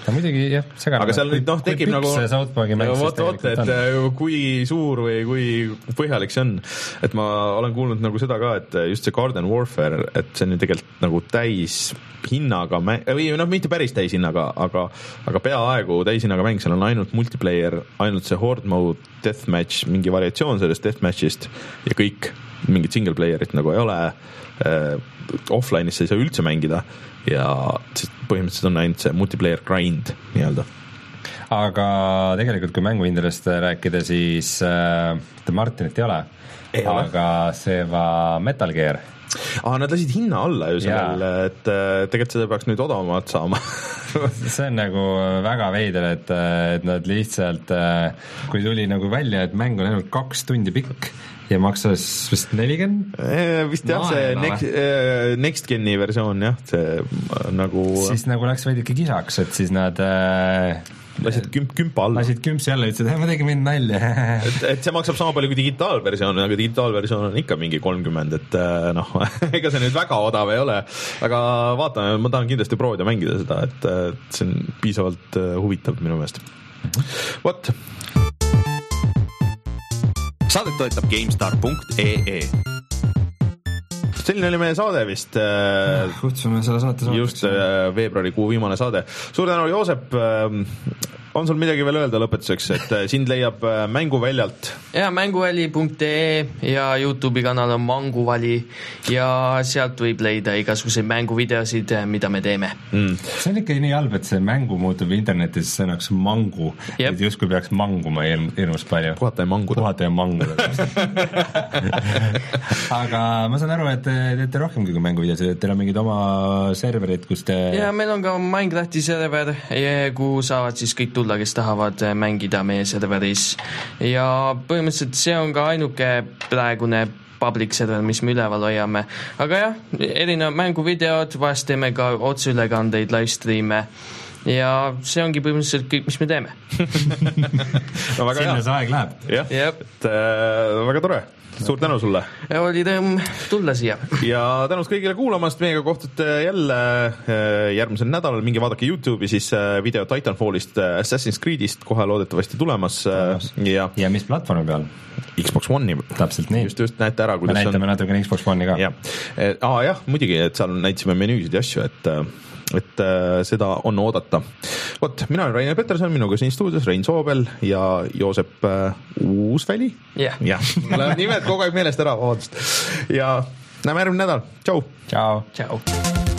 Speaker 2: ta muidugi jah, segane.
Speaker 1: aga seal nüüd noh, tekib nagu
Speaker 2: vot,
Speaker 1: vot, et on. Kui suur või kui põhjalik see on, et ma olen kuulnud nagu seda ka, et just see Garden Warfare, et see on ju tegelikult nagu täis hinnaga mäng, või noh, mitte päris täis hinnaga, aga, aga peaaegu täis hinnaga mäng, seal on ainult multiplayer, ainult see horde mode, deathmatch, mingi variatsioon sellest deathmatchist ja kõik, mingit single player'it nagu ei ole, äh, offline'is sa ei saa üldse mängida ja põhimõtteliselt on ainult see multiplayer grind nii-öelda.
Speaker 2: Aga tegelikult kui mänguhindadest rääkida, siis äh, Martinit ei ole, ei aga ole. See va Metal Gear
Speaker 1: Ah, nad lasid hinna alla ju sellel, et tegelikult seda peaks nüüd odavamalt saama.
Speaker 2: See on nagu väga veider, et, et nad lihtsalt, kui tuli nagu välja, et mäng on ainult kaks tundi pikk ja maksas vist nelikümmend?
Speaker 1: Vist jah, see next, next Geni versioon jah, see nagu
Speaker 2: siis nagu läks veidi ikka kisaks, et siis nad
Speaker 1: lasid kümp, kümpa alla.
Speaker 2: Lasid kümpsi alla, ütlesid, et ma tegin mind nalja.
Speaker 1: et, et see maksab sama palju kui digitaalversioon, aga digitaalversioon on ikka mingi kolmkümmend, et noh, ega see nüüd väga odav ei ole, aga vaatame, ma tahan kindlasti proovida mängida seda, et, et see on piisavalt huvitav minu meelest. Vot.
Speaker 4: Saadet toetab GameStar punkt ee.
Speaker 1: Selline oli meie saade vist.
Speaker 2: Kutsume selle saate saate.
Speaker 1: Just veebruarikuu viimane saade. Suur tänu, Joosep. On sul midagi veel öelda lõpetuseks, et sind leiab Mänguväljalt?
Speaker 3: Ja, mänguväli punkt ee ja YouTube'i kanal on Manguvali ja sealt võib leida igasuguseid mänguvideosid, mida me teeme.
Speaker 2: Mm. See on ikka nii halb, et see mängu muutub internetis sõnaks mangu, yep. Et justkui peaks manguma hirmus palju.
Speaker 1: Puhata ja manguda.
Speaker 2: Puhata ja manguda. Aga ma saan aru, et te teete rohkemgi kui mänguvideosid, et teil on mingid oma serverid, kus te...
Speaker 3: Ja meil on ka Minecrafti server, kuhu saavad siis kõik tulla, kes tahavad mängida meie serveris ja põhimõtteliselt see on ka ainuke praegune public server, mis me üleval hoiame, aga jah, erinevad mänguvideod, vahest teeme ka otseülekandeid, livestreame ja see ongi põhimõtteliselt kõik, mis me teeme.
Speaker 1: No, väga
Speaker 2: sinna see aeg läheb.
Speaker 1: Jah, yep. et, äh, väga tore. Suur tänu sulle.
Speaker 3: Oli rõõm tulla siia.
Speaker 1: Ja tänud kõigile kuulamast, meiega kohtute jälle järgmisel nädalal, mingi vaadake YouTube'i siis video Titanfallist, Assassin's Creedist kohe loodetavasti tulemas. Ja,
Speaker 2: ja mis platvormi peal?
Speaker 1: Xbox One'i.
Speaker 2: Täpselt nii.
Speaker 1: Just, just näete ära, kuidas
Speaker 2: me näitame on... natukene Xbox One'i ka.
Speaker 1: Ja. Aa, jah, muidugi, et seal näitsime menüüsid ja asju, et et äh, seda on oodata. Vot, mina olen Rainer Peterson, minuga siin stuudios Rein Soobel ja Joosep äh, Uusväli.
Speaker 3: Yeah.
Speaker 1: Ja, mul on nimed kogu aeg meelest ära, vabandust. Ja näeme järgmine nädal. Tšau.
Speaker 2: Tšau.
Speaker 3: Tšau.